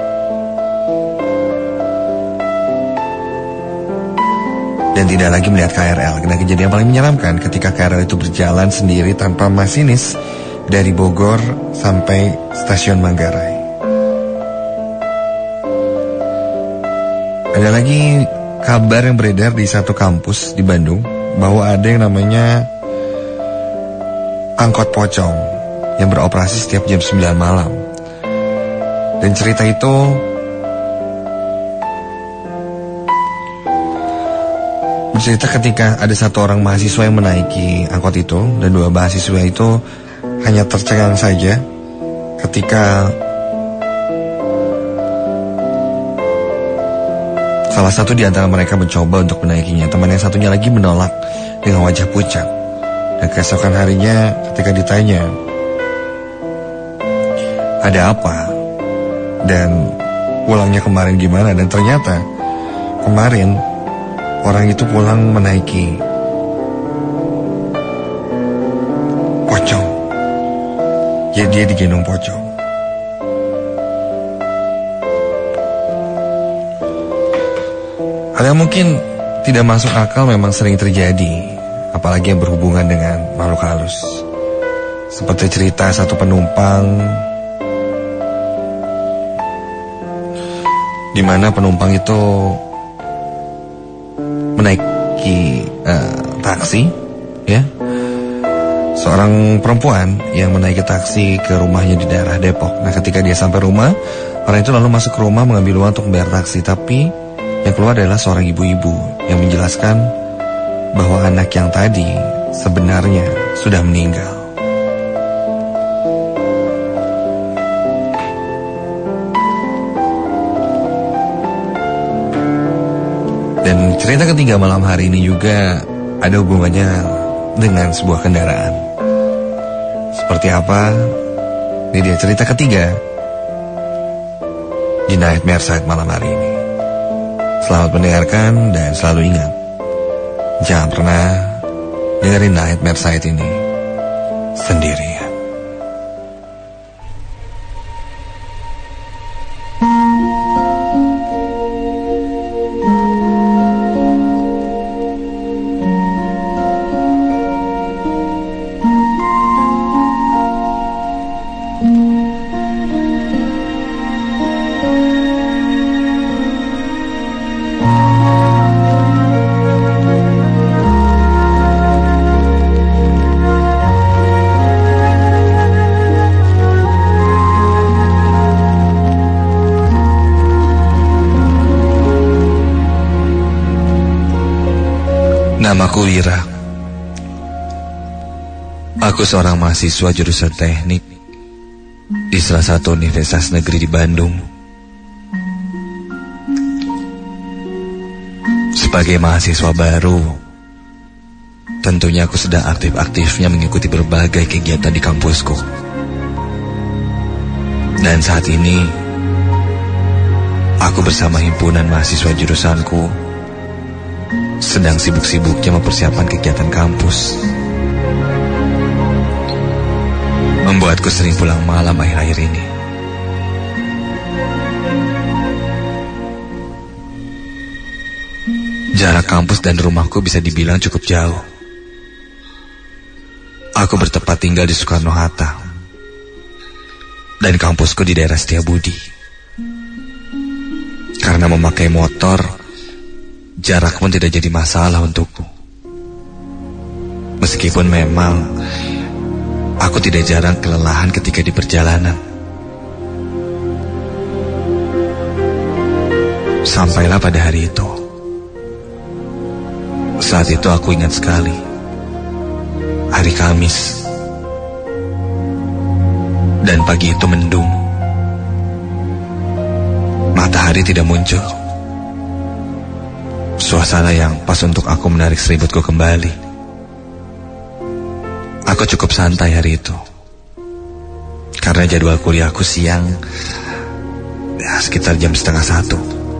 Dan tidak lagi melihat KRL. Karena kejadian paling menyeramkan ketika KRL itu berjalan sendiri tanpa masinis dari Bogor sampai stasiun Manggarai. Ada lagi kabar yang beredar di satu kampus di Bandung bahwa ada yang namanya angkot pocong yang beroperasi setiap jam 9 malam. Dan cerita itu bercerita ketika ada satu orang mahasiswa yang menaiki angkot itu, dan dua mahasiswa itu hanya tercengang saja ketika salah satu di antara mereka mencoba untuk menaikinya. Teman yang satunya lagi menolak dengan wajah pucat. Dan keesokan harinya ketika ditanya, ada apa? Dan pulangnya kemarin gimana? Dan ternyata kemarin orang itu pulang menaiki pocong. Ya, dia digendong pocong. Hal yang mungkin tidak masuk akal memang sering terjadi, apalagi yang berhubungan dengan makhluk halus. Seperti cerita satu penumpang di mana penumpang itu menaiki taksi, ya. seorang perempuan yang menaiki taksi ke rumahnya di daerah Depok. Nah, ketika dia sampai rumah, orang itu lalu masuk ke rumah mengambil uang untuk membayar taksi. Tapi yang keluar adalah seorang ibu-ibu yang menjelaskan bahwa anak yang tadi sebenarnya sudah meninggal. Dan cerita ketiga malam hari ini juga ada hubungannya dengan sebuah kendaraan. Seperti apa? Ini dia cerita ketiga di Nightmare Side malam hari ini. Selamat mendengarkan dan selalu ingat, jangan pernah dengerin Nightmare Side ini sendirian. Namaku Wira. Aku seorang mahasiswa jurusan teknik di salah satu universitas negeri di Bandung. Sebagai mahasiswa baru, tentunya aku sedang aktif-aktifnya mengikuti berbagai kegiatan di kampusku. Dan saat ini, aku bersama himpunan mahasiswa jurusanku sedang sibuk-sibuknya mempersiapkan kegiatan kampus. Membuatku sering pulang malam akhir-akhir ini. Jarak kampus dan rumahku bisa dibilang cukup jauh. Aku bertempat tinggal di Soekarno-Hatta, dan kampusku di daerah Setiabudi. Karena memakai motor, jarak pun tidak jadi masalah untukku. Meskipun memang aku tidak jarang kelelahan ketika di perjalanan. Sampailah pada hari itu. Saat itu aku ingat sekali, hari Kamis, dan pagi itu mendung. Matahari tidak muncul. Suasana yang pas untuk aku menarik seributku kembali. Aku cukup santai hari itu, karena jadwal kuliahku siang, sekitar jam 12:30.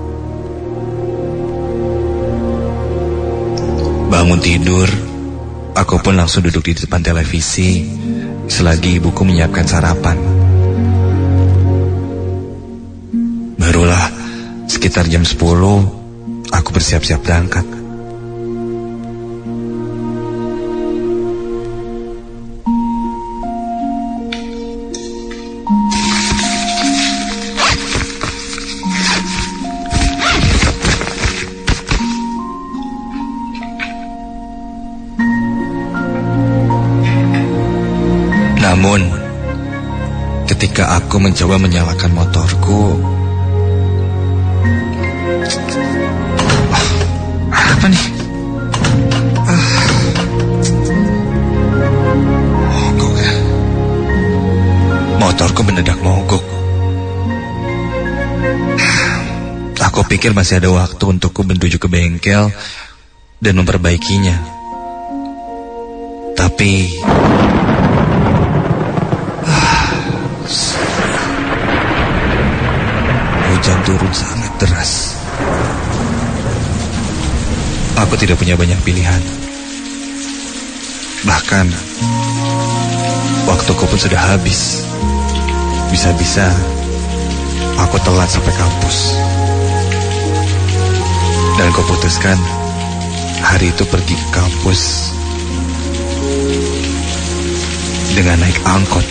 Bangun tidur, aku pun langsung duduk di depan televisi selagi ibuku menyiapkan sarapan. Barulah sekitar jam 10 aku bersiap-siap berangkat. Namun, ketika aku mencoba menyalakan motorku, apa nih? Mogok ya. Motorku mendadak mogok. Aku pikir masih ada waktu untukku menuju ke bengkel dan memperbaikinya. Tapi hujan turun sangat deras. Aku tidak punya banyak pilihan. Bahkan waktuku pun sudah habis. Bisa-bisa aku telat sampai kampus. Dan aku putuskan hari itu pergi ke kampus dengan naik angkot.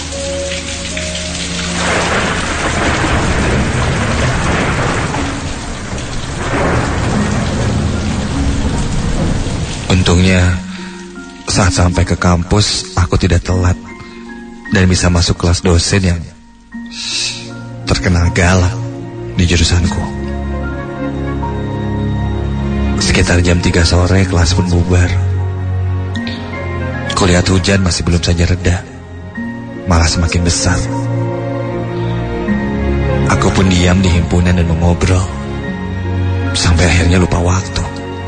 Untungnya Saat sampai ke kampus, aku tidak telat dan bisa masuk kelas dosen yang terkenal galak di jurusanku. Sekitar jam 3 sore kelas pun bubar. Kulihat hujan masih belum saja reda, malah semakin besar. Aku pun diam di himpunan dan mengobrol sampai akhirnya lupa waktu.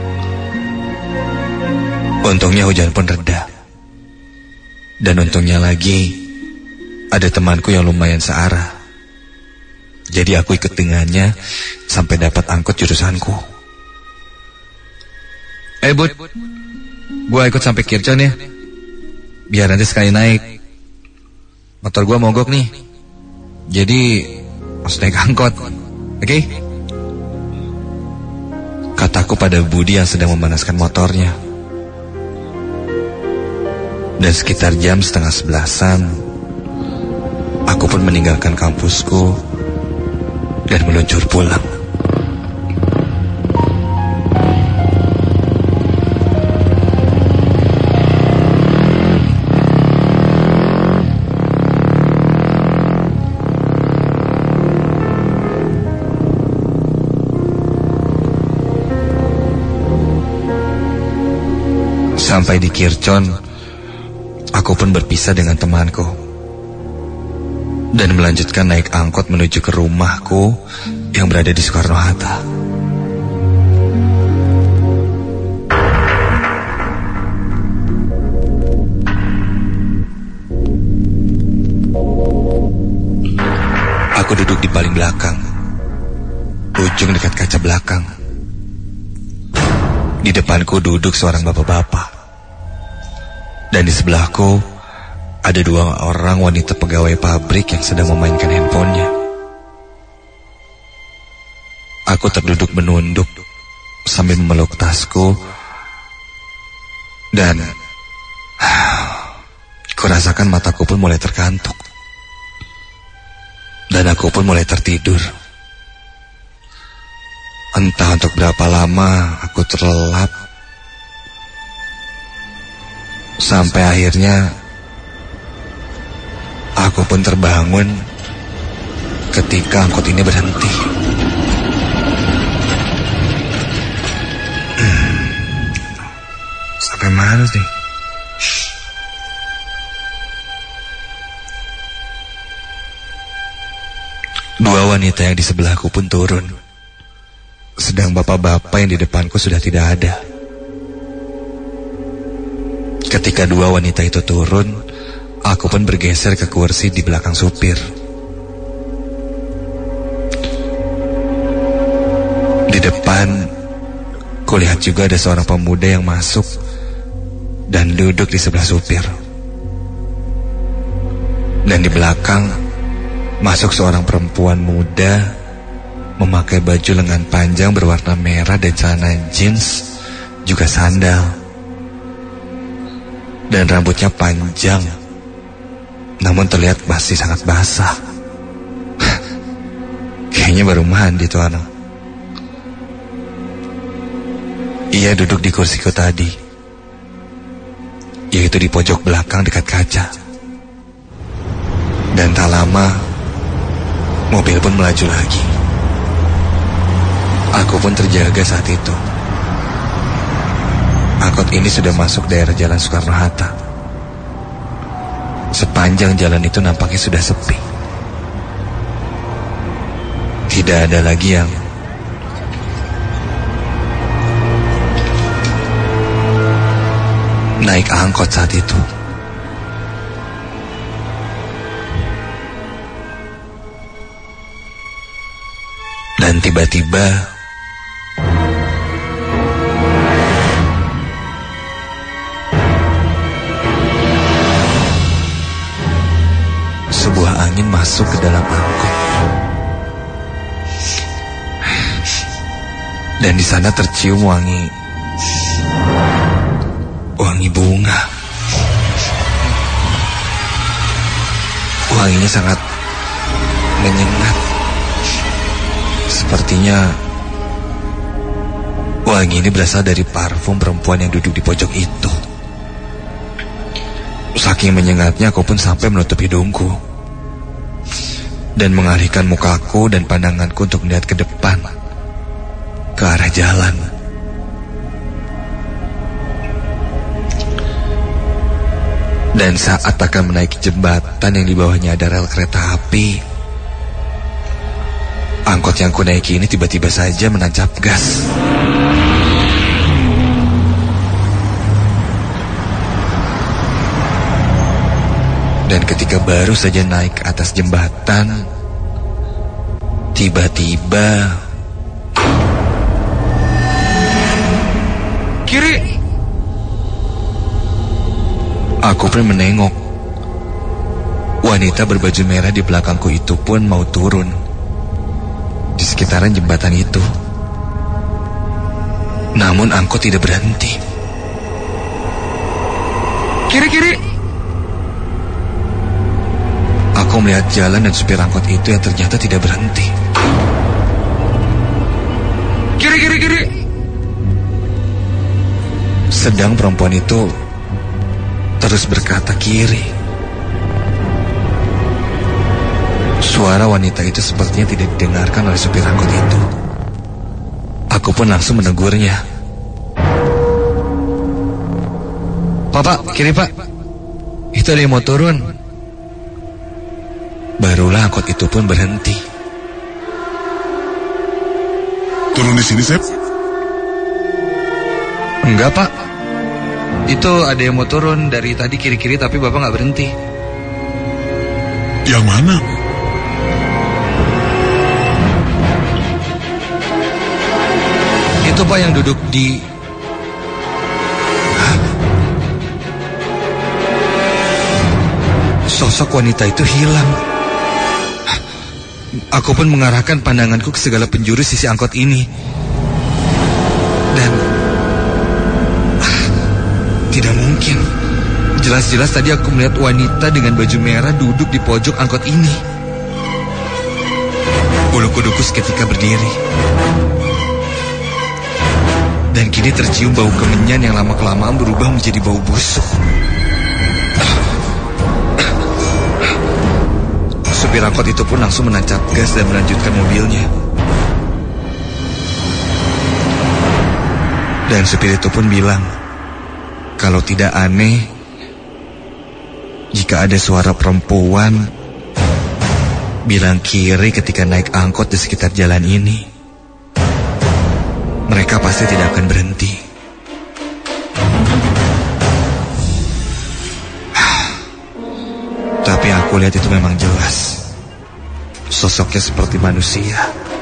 Untungnya hujan pun reda. Dan untungnya lagi ada temanku yang lumayan searah. Jadi aku ikut dengannya sampai dapat angkut jurusanku. Bud, gua ikut sampai Kircon ya. Biar nanti sekali naik. Motor gua mogok nih. Jadi harus naik angkot. Oke? Kataku pada Budi yang sedang memanaskan motornya. Dan sekitar jam 10:30-an, aku pun meninggalkan kampusku dan meluncur pulang. Sampai di Kircon, aku pun berpisah dengan temanku dan melanjutkan naik angkot menuju ke rumahku yang berada di Soekarno-Hatta. Aku duduk di paling belakang, ujung dekat kaca belakang. Di depanku duduk seorang bapak-bapak. Dan di sebelahku ada 2 orang wanita pegawai pabrik yang sedang memainkan handphonenya. Aku terduduk menunduk sambil memeluk tasku dan kurasakan mataku pun mulai terkantuk. Dan aku pun mulai tertidur. Entah untuk berapa lama aku terlelap sampai akhirnya aku pun terbangun ketika angkot ini berhenti. Sampai mana sih? Dua wanita yang di sebelahku pun turun, sedang bapak-bapak yang di depanku sudah tidak ada. Ketika 2 wanita itu turun, aku pun bergeser ke kursi di belakang supir. Di depan, kulihat juga ada seorang pemuda yang masuk dan duduk di sebelah supir. Dan di belakang, masuk seorang perempuan muda memakai baju lengan panjang berwarna merah dan celana jeans, juga sandal. Dan rambutnya panjang, namun terlihat masih sangat basah. Kayaknya baru mandi tuh anak. Ia duduk di kursiku tadi, yaitu di pojok belakang dekat kaca. Dan tak lama, mobil pun melaju lagi. Aku pun terjaga saat itu. Angkot ini sudah masuk daerah Jalan Soekarno-Hatta. Sepanjang jalan itu nampaknya sudah sepi. Tidak ada lagi yang naik angkot saat itu. Dan tiba-tiba sebuah angin masuk ke dalam angkot. Dan di sana tercium wangi bunga. Wanginya sangat menyengat. Sepertinya wangi ini berasal dari parfum perempuan yang duduk di pojok itu. Saking menyengatnya aku pun sampai menutup hidungku dan mengalihkan mukaku dan pandanganku untuk melihat ke depan, ke arah jalan. Dan saat akan menaiki jembatan yang di bawahnya ada rel kereta api, angkot yang ku naiki ini tiba-tiba saja menancap gas. Dan ketika baru saja naik ke atas jembatan, tiba-tiba kiri. Aku pun menengok. Wanita berbaju merah di belakangku itu pun mau turun di sekitaran jembatan itu. Namun angkot tidak berhenti. Kiri. Aku melihat jalan dan supir angkot itu yang ternyata tidak berhenti. Kiri. Sedang perempuan itu terus berkata kiri. Suara wanita itu sepertinya tidak didengarkan oleh supir angkot itu. Aku pun langsung menegurnya. Pak, kiri pak. Itu ada yang mau turun. Barulah angkot itu pun berhenti. Turun di sini, Sep? Enggak, Pak. Itu ada yang mau turun dari tadi kiri-kiri tapi Bapak nggak berhenti. Yang mana? Itu Pak yang duduk di... Sosok wanita itu hilang. Aku pun mengarahkan pandanganku ke segala penjuru sisi angkot ini. Dan tidak mungkin. Jelas-jelas tadi aku melihat wanita dengan baju merah duduk di pojok angkot ini. Bulu kuduku seketika berdiri. Dan kini tercium bau kemenyan yang lama-kelamaan berubah menjadi bau busuk. Supir angkot itu pun langsung menancap gas dan melanjutkan mobilnya. Dan supir itu pun bilang, kalau tidak aneh jika ada suara perempuan bilang kiri ketika naik angkot di sekitar jalan ini, mereka pasti tidak akan berhenti. Tapi aku lihat itu memang jelas. Sosoknya seperti manusia.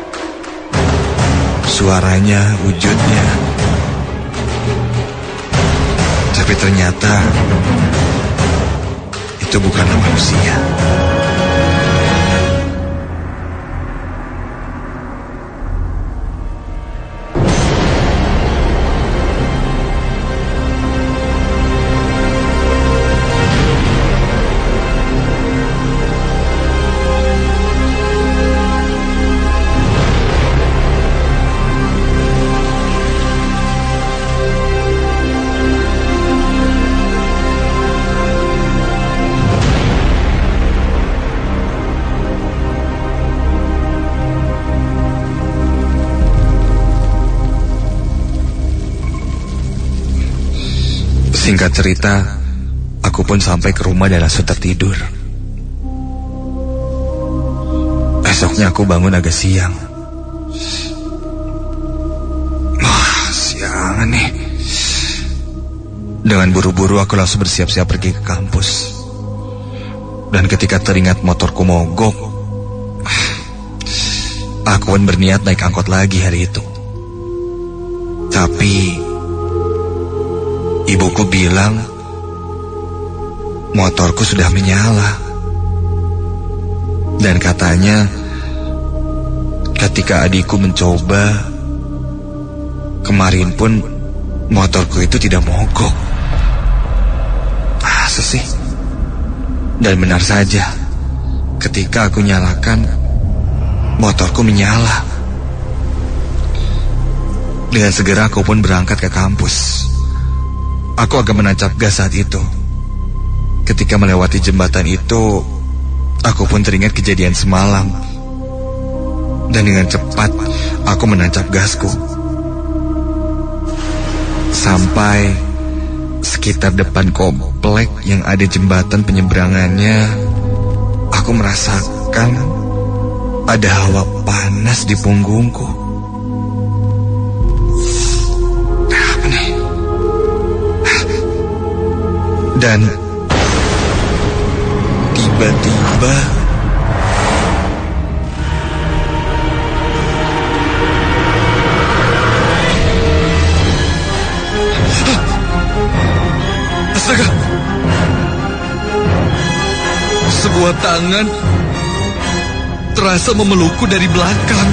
Suaranya, wujudnya. Tapi ternyata itu bukanlah manusia. Singkat cerita, aku pun sampai ke rumah dan langsung tertidur. Esoknya aku bangun agak siang. Siangan nih. Dengan buru-buru aku langsung bersiap-siap pergi ke kampus. Dan ketika teringat motorku mogok, aku pun berniat naik angkot lagi hari itu. Tapi ibuku bilang motorku sudah menyala. Dan katanya ketika adikku mencoba kemarin pun motorku itu tidak mogok. Masa sih? Dan benar saja, ketika aku nyalakan, motorku menyala. Dengan segera aku pun berangkat ke kampus. Aku agak menancap gas saat itu. Ketika melewati jembatan itu, aku pun teringat kejadian semalam. Dan dengan cepat, aku menancap gasku. Sampai sekitar depan komplek yang ada jembatan penyeberangannya, aku merasakan ada hawa panas di punggungku. Apa nih? Dan tiba-tiba astaga, sebuah tangan terasa memelukku dari belakang.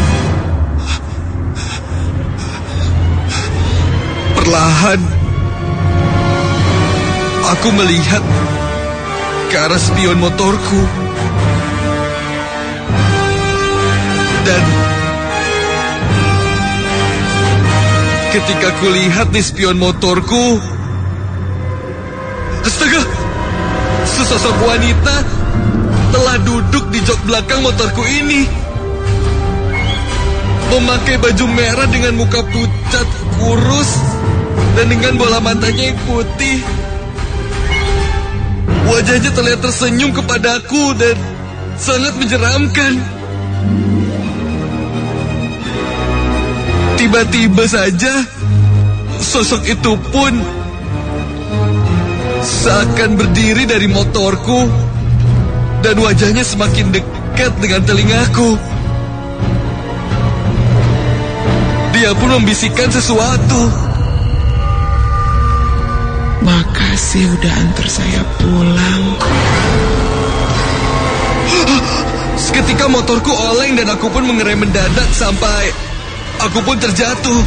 Perlahan aku melihat ke arah spion motorku. Dan ketika kulihat di spion motorku, astaga, sesosok wanita telah duduk di jok belakang motorku ini. Memakai baju merah dengan muka pucat, kurus, dan dengan bola matanya yang putih. Wajahnya terlihat tersenyum kepadaku dan sangat menyeramkan. Tiba-tiba saja, sosok itu pun seakan berdiri dari motorku dan wajahnya semakin dekat dengan telingaku. Dia pun membisikkan sesuatu. Makasih udah antar saya pulang. Seketika motorku oleng dan aku pun mengerem mendadak sampai aku pun terjatuh.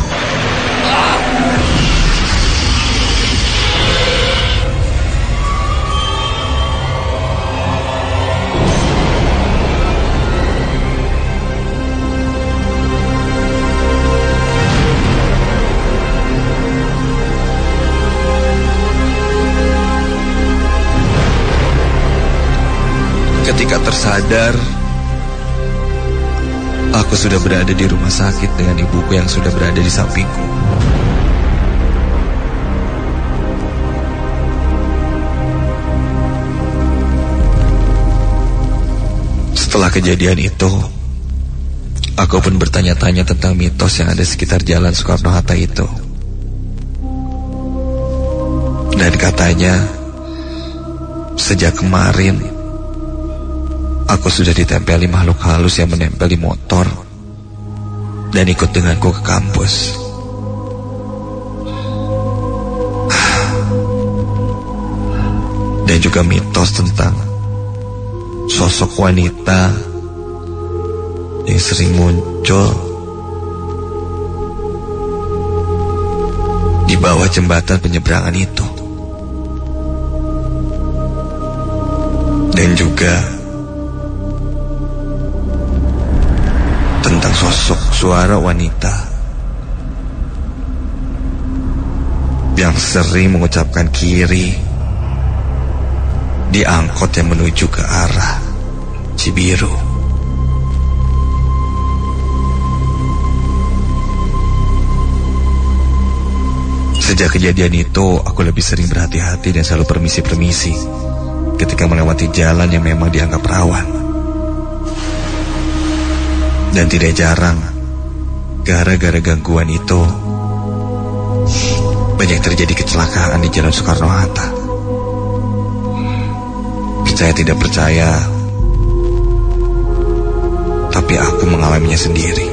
Ketika tersadar, aku sudah berada di rumah sakit dengan ibuku yang sudah berada di sampingku. Setelah kejadian itu, aku pun bertanya-tanya tentang mitos yang ada sekitar Jalan Soekarno-Hatta itu. Dan katanya, sejak kemarin aku sudah ditempeli makhluk halus yang menempel di motor dan ikut denganku ke kampus. Dan juga mitos tentang sosok wanita yang sering muncul di bawah jembatan penyeberangan itu. Dan juga tentang sosok suara wanita yang sering mengucapkan kiri di angkot yang menuju ke arah Cibiru. Sejak kejadian itu, aku lebih sering berhati-hati dan selalu permisi-permisi ketika melewati jalan yang memang dianggap rawan. Dan tidak jarang, gara-gara gangguan itu, banyak terjadi kecelakaan di Jalan Soekarno-Hatta. Percaya tidak percaya, tapi aku mengalaminya sendiri.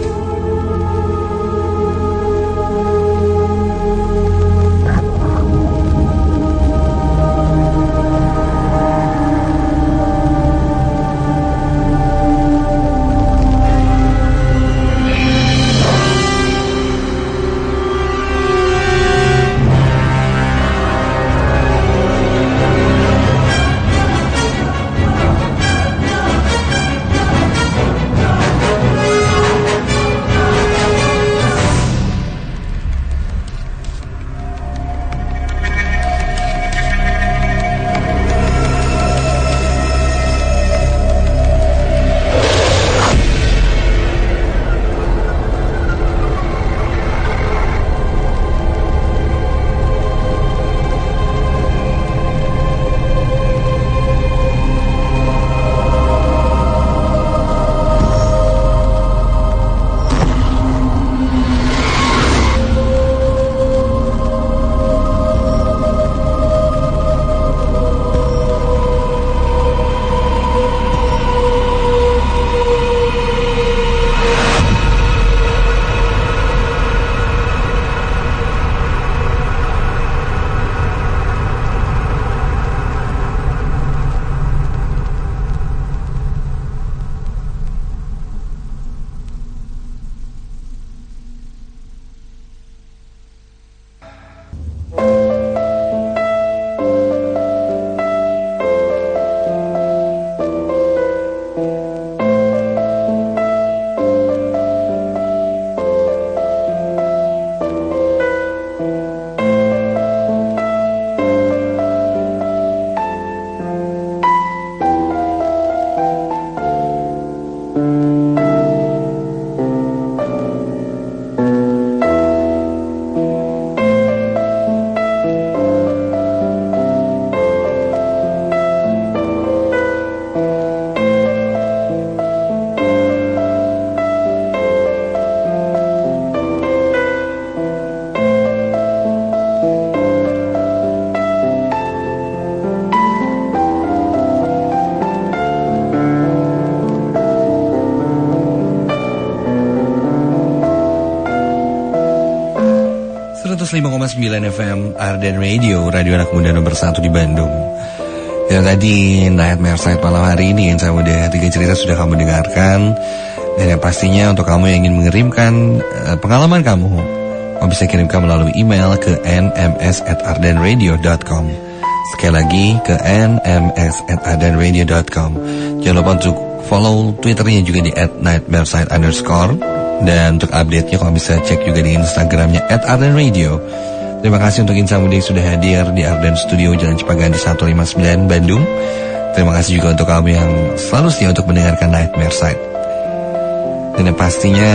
105,9 FM Arden Radio, radio anak muda nomor 1 di Bandung. Yang tadi Nightmare Side malam hari ini Insan Muda 3 cerita sudah kamu dengarkan. Dan yang pastinya untuk kamu yang ingin mengirimkan pengalaman kamu, kamu bisa kirimkan melalui email ke nms@ardenradio.com. Sekali lagi ke nms@ardenradio.com. Jangan lupa untuk follow Twitternya juga di @nightmareside_. Dan untuk update-nya kamu bisa cek juga di Instagramnya @ardenradio. Terima kasih untuk Insan Muda yang sudah hadir di Arden Studio Jalan Cipaganti 159 Bandung. Terima kasih juga untuk kamu yang selalu setia untuk mendengarkan Nightmare Side. Dan yang pastinya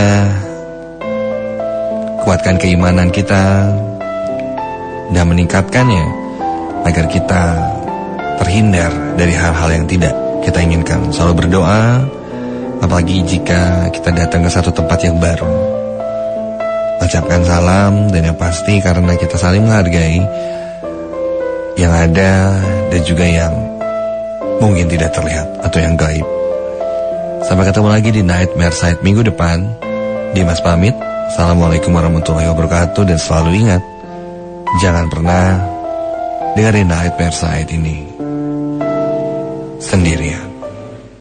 kuatkan keimanan kita dan meningkatkannya agar kita terhindar dari hal-hal yang tidak kita inginkan. Selalu berdoa, apalagi jika kita datang ke satu tempat yang baru. Ucapkan salam, dan yang pasti karena kita saling menghargai yang ada dan juga yang mungkin tidak terlihat atau yang gaib. Sampai ketemu lagi di Nightmare Side minggu depan. Dimas pamit. Assalamualaikum warahmatullahi wabarakatuh. Dan selalu ingat, jangan pernah dengerin Nightmare Side ini sendirian.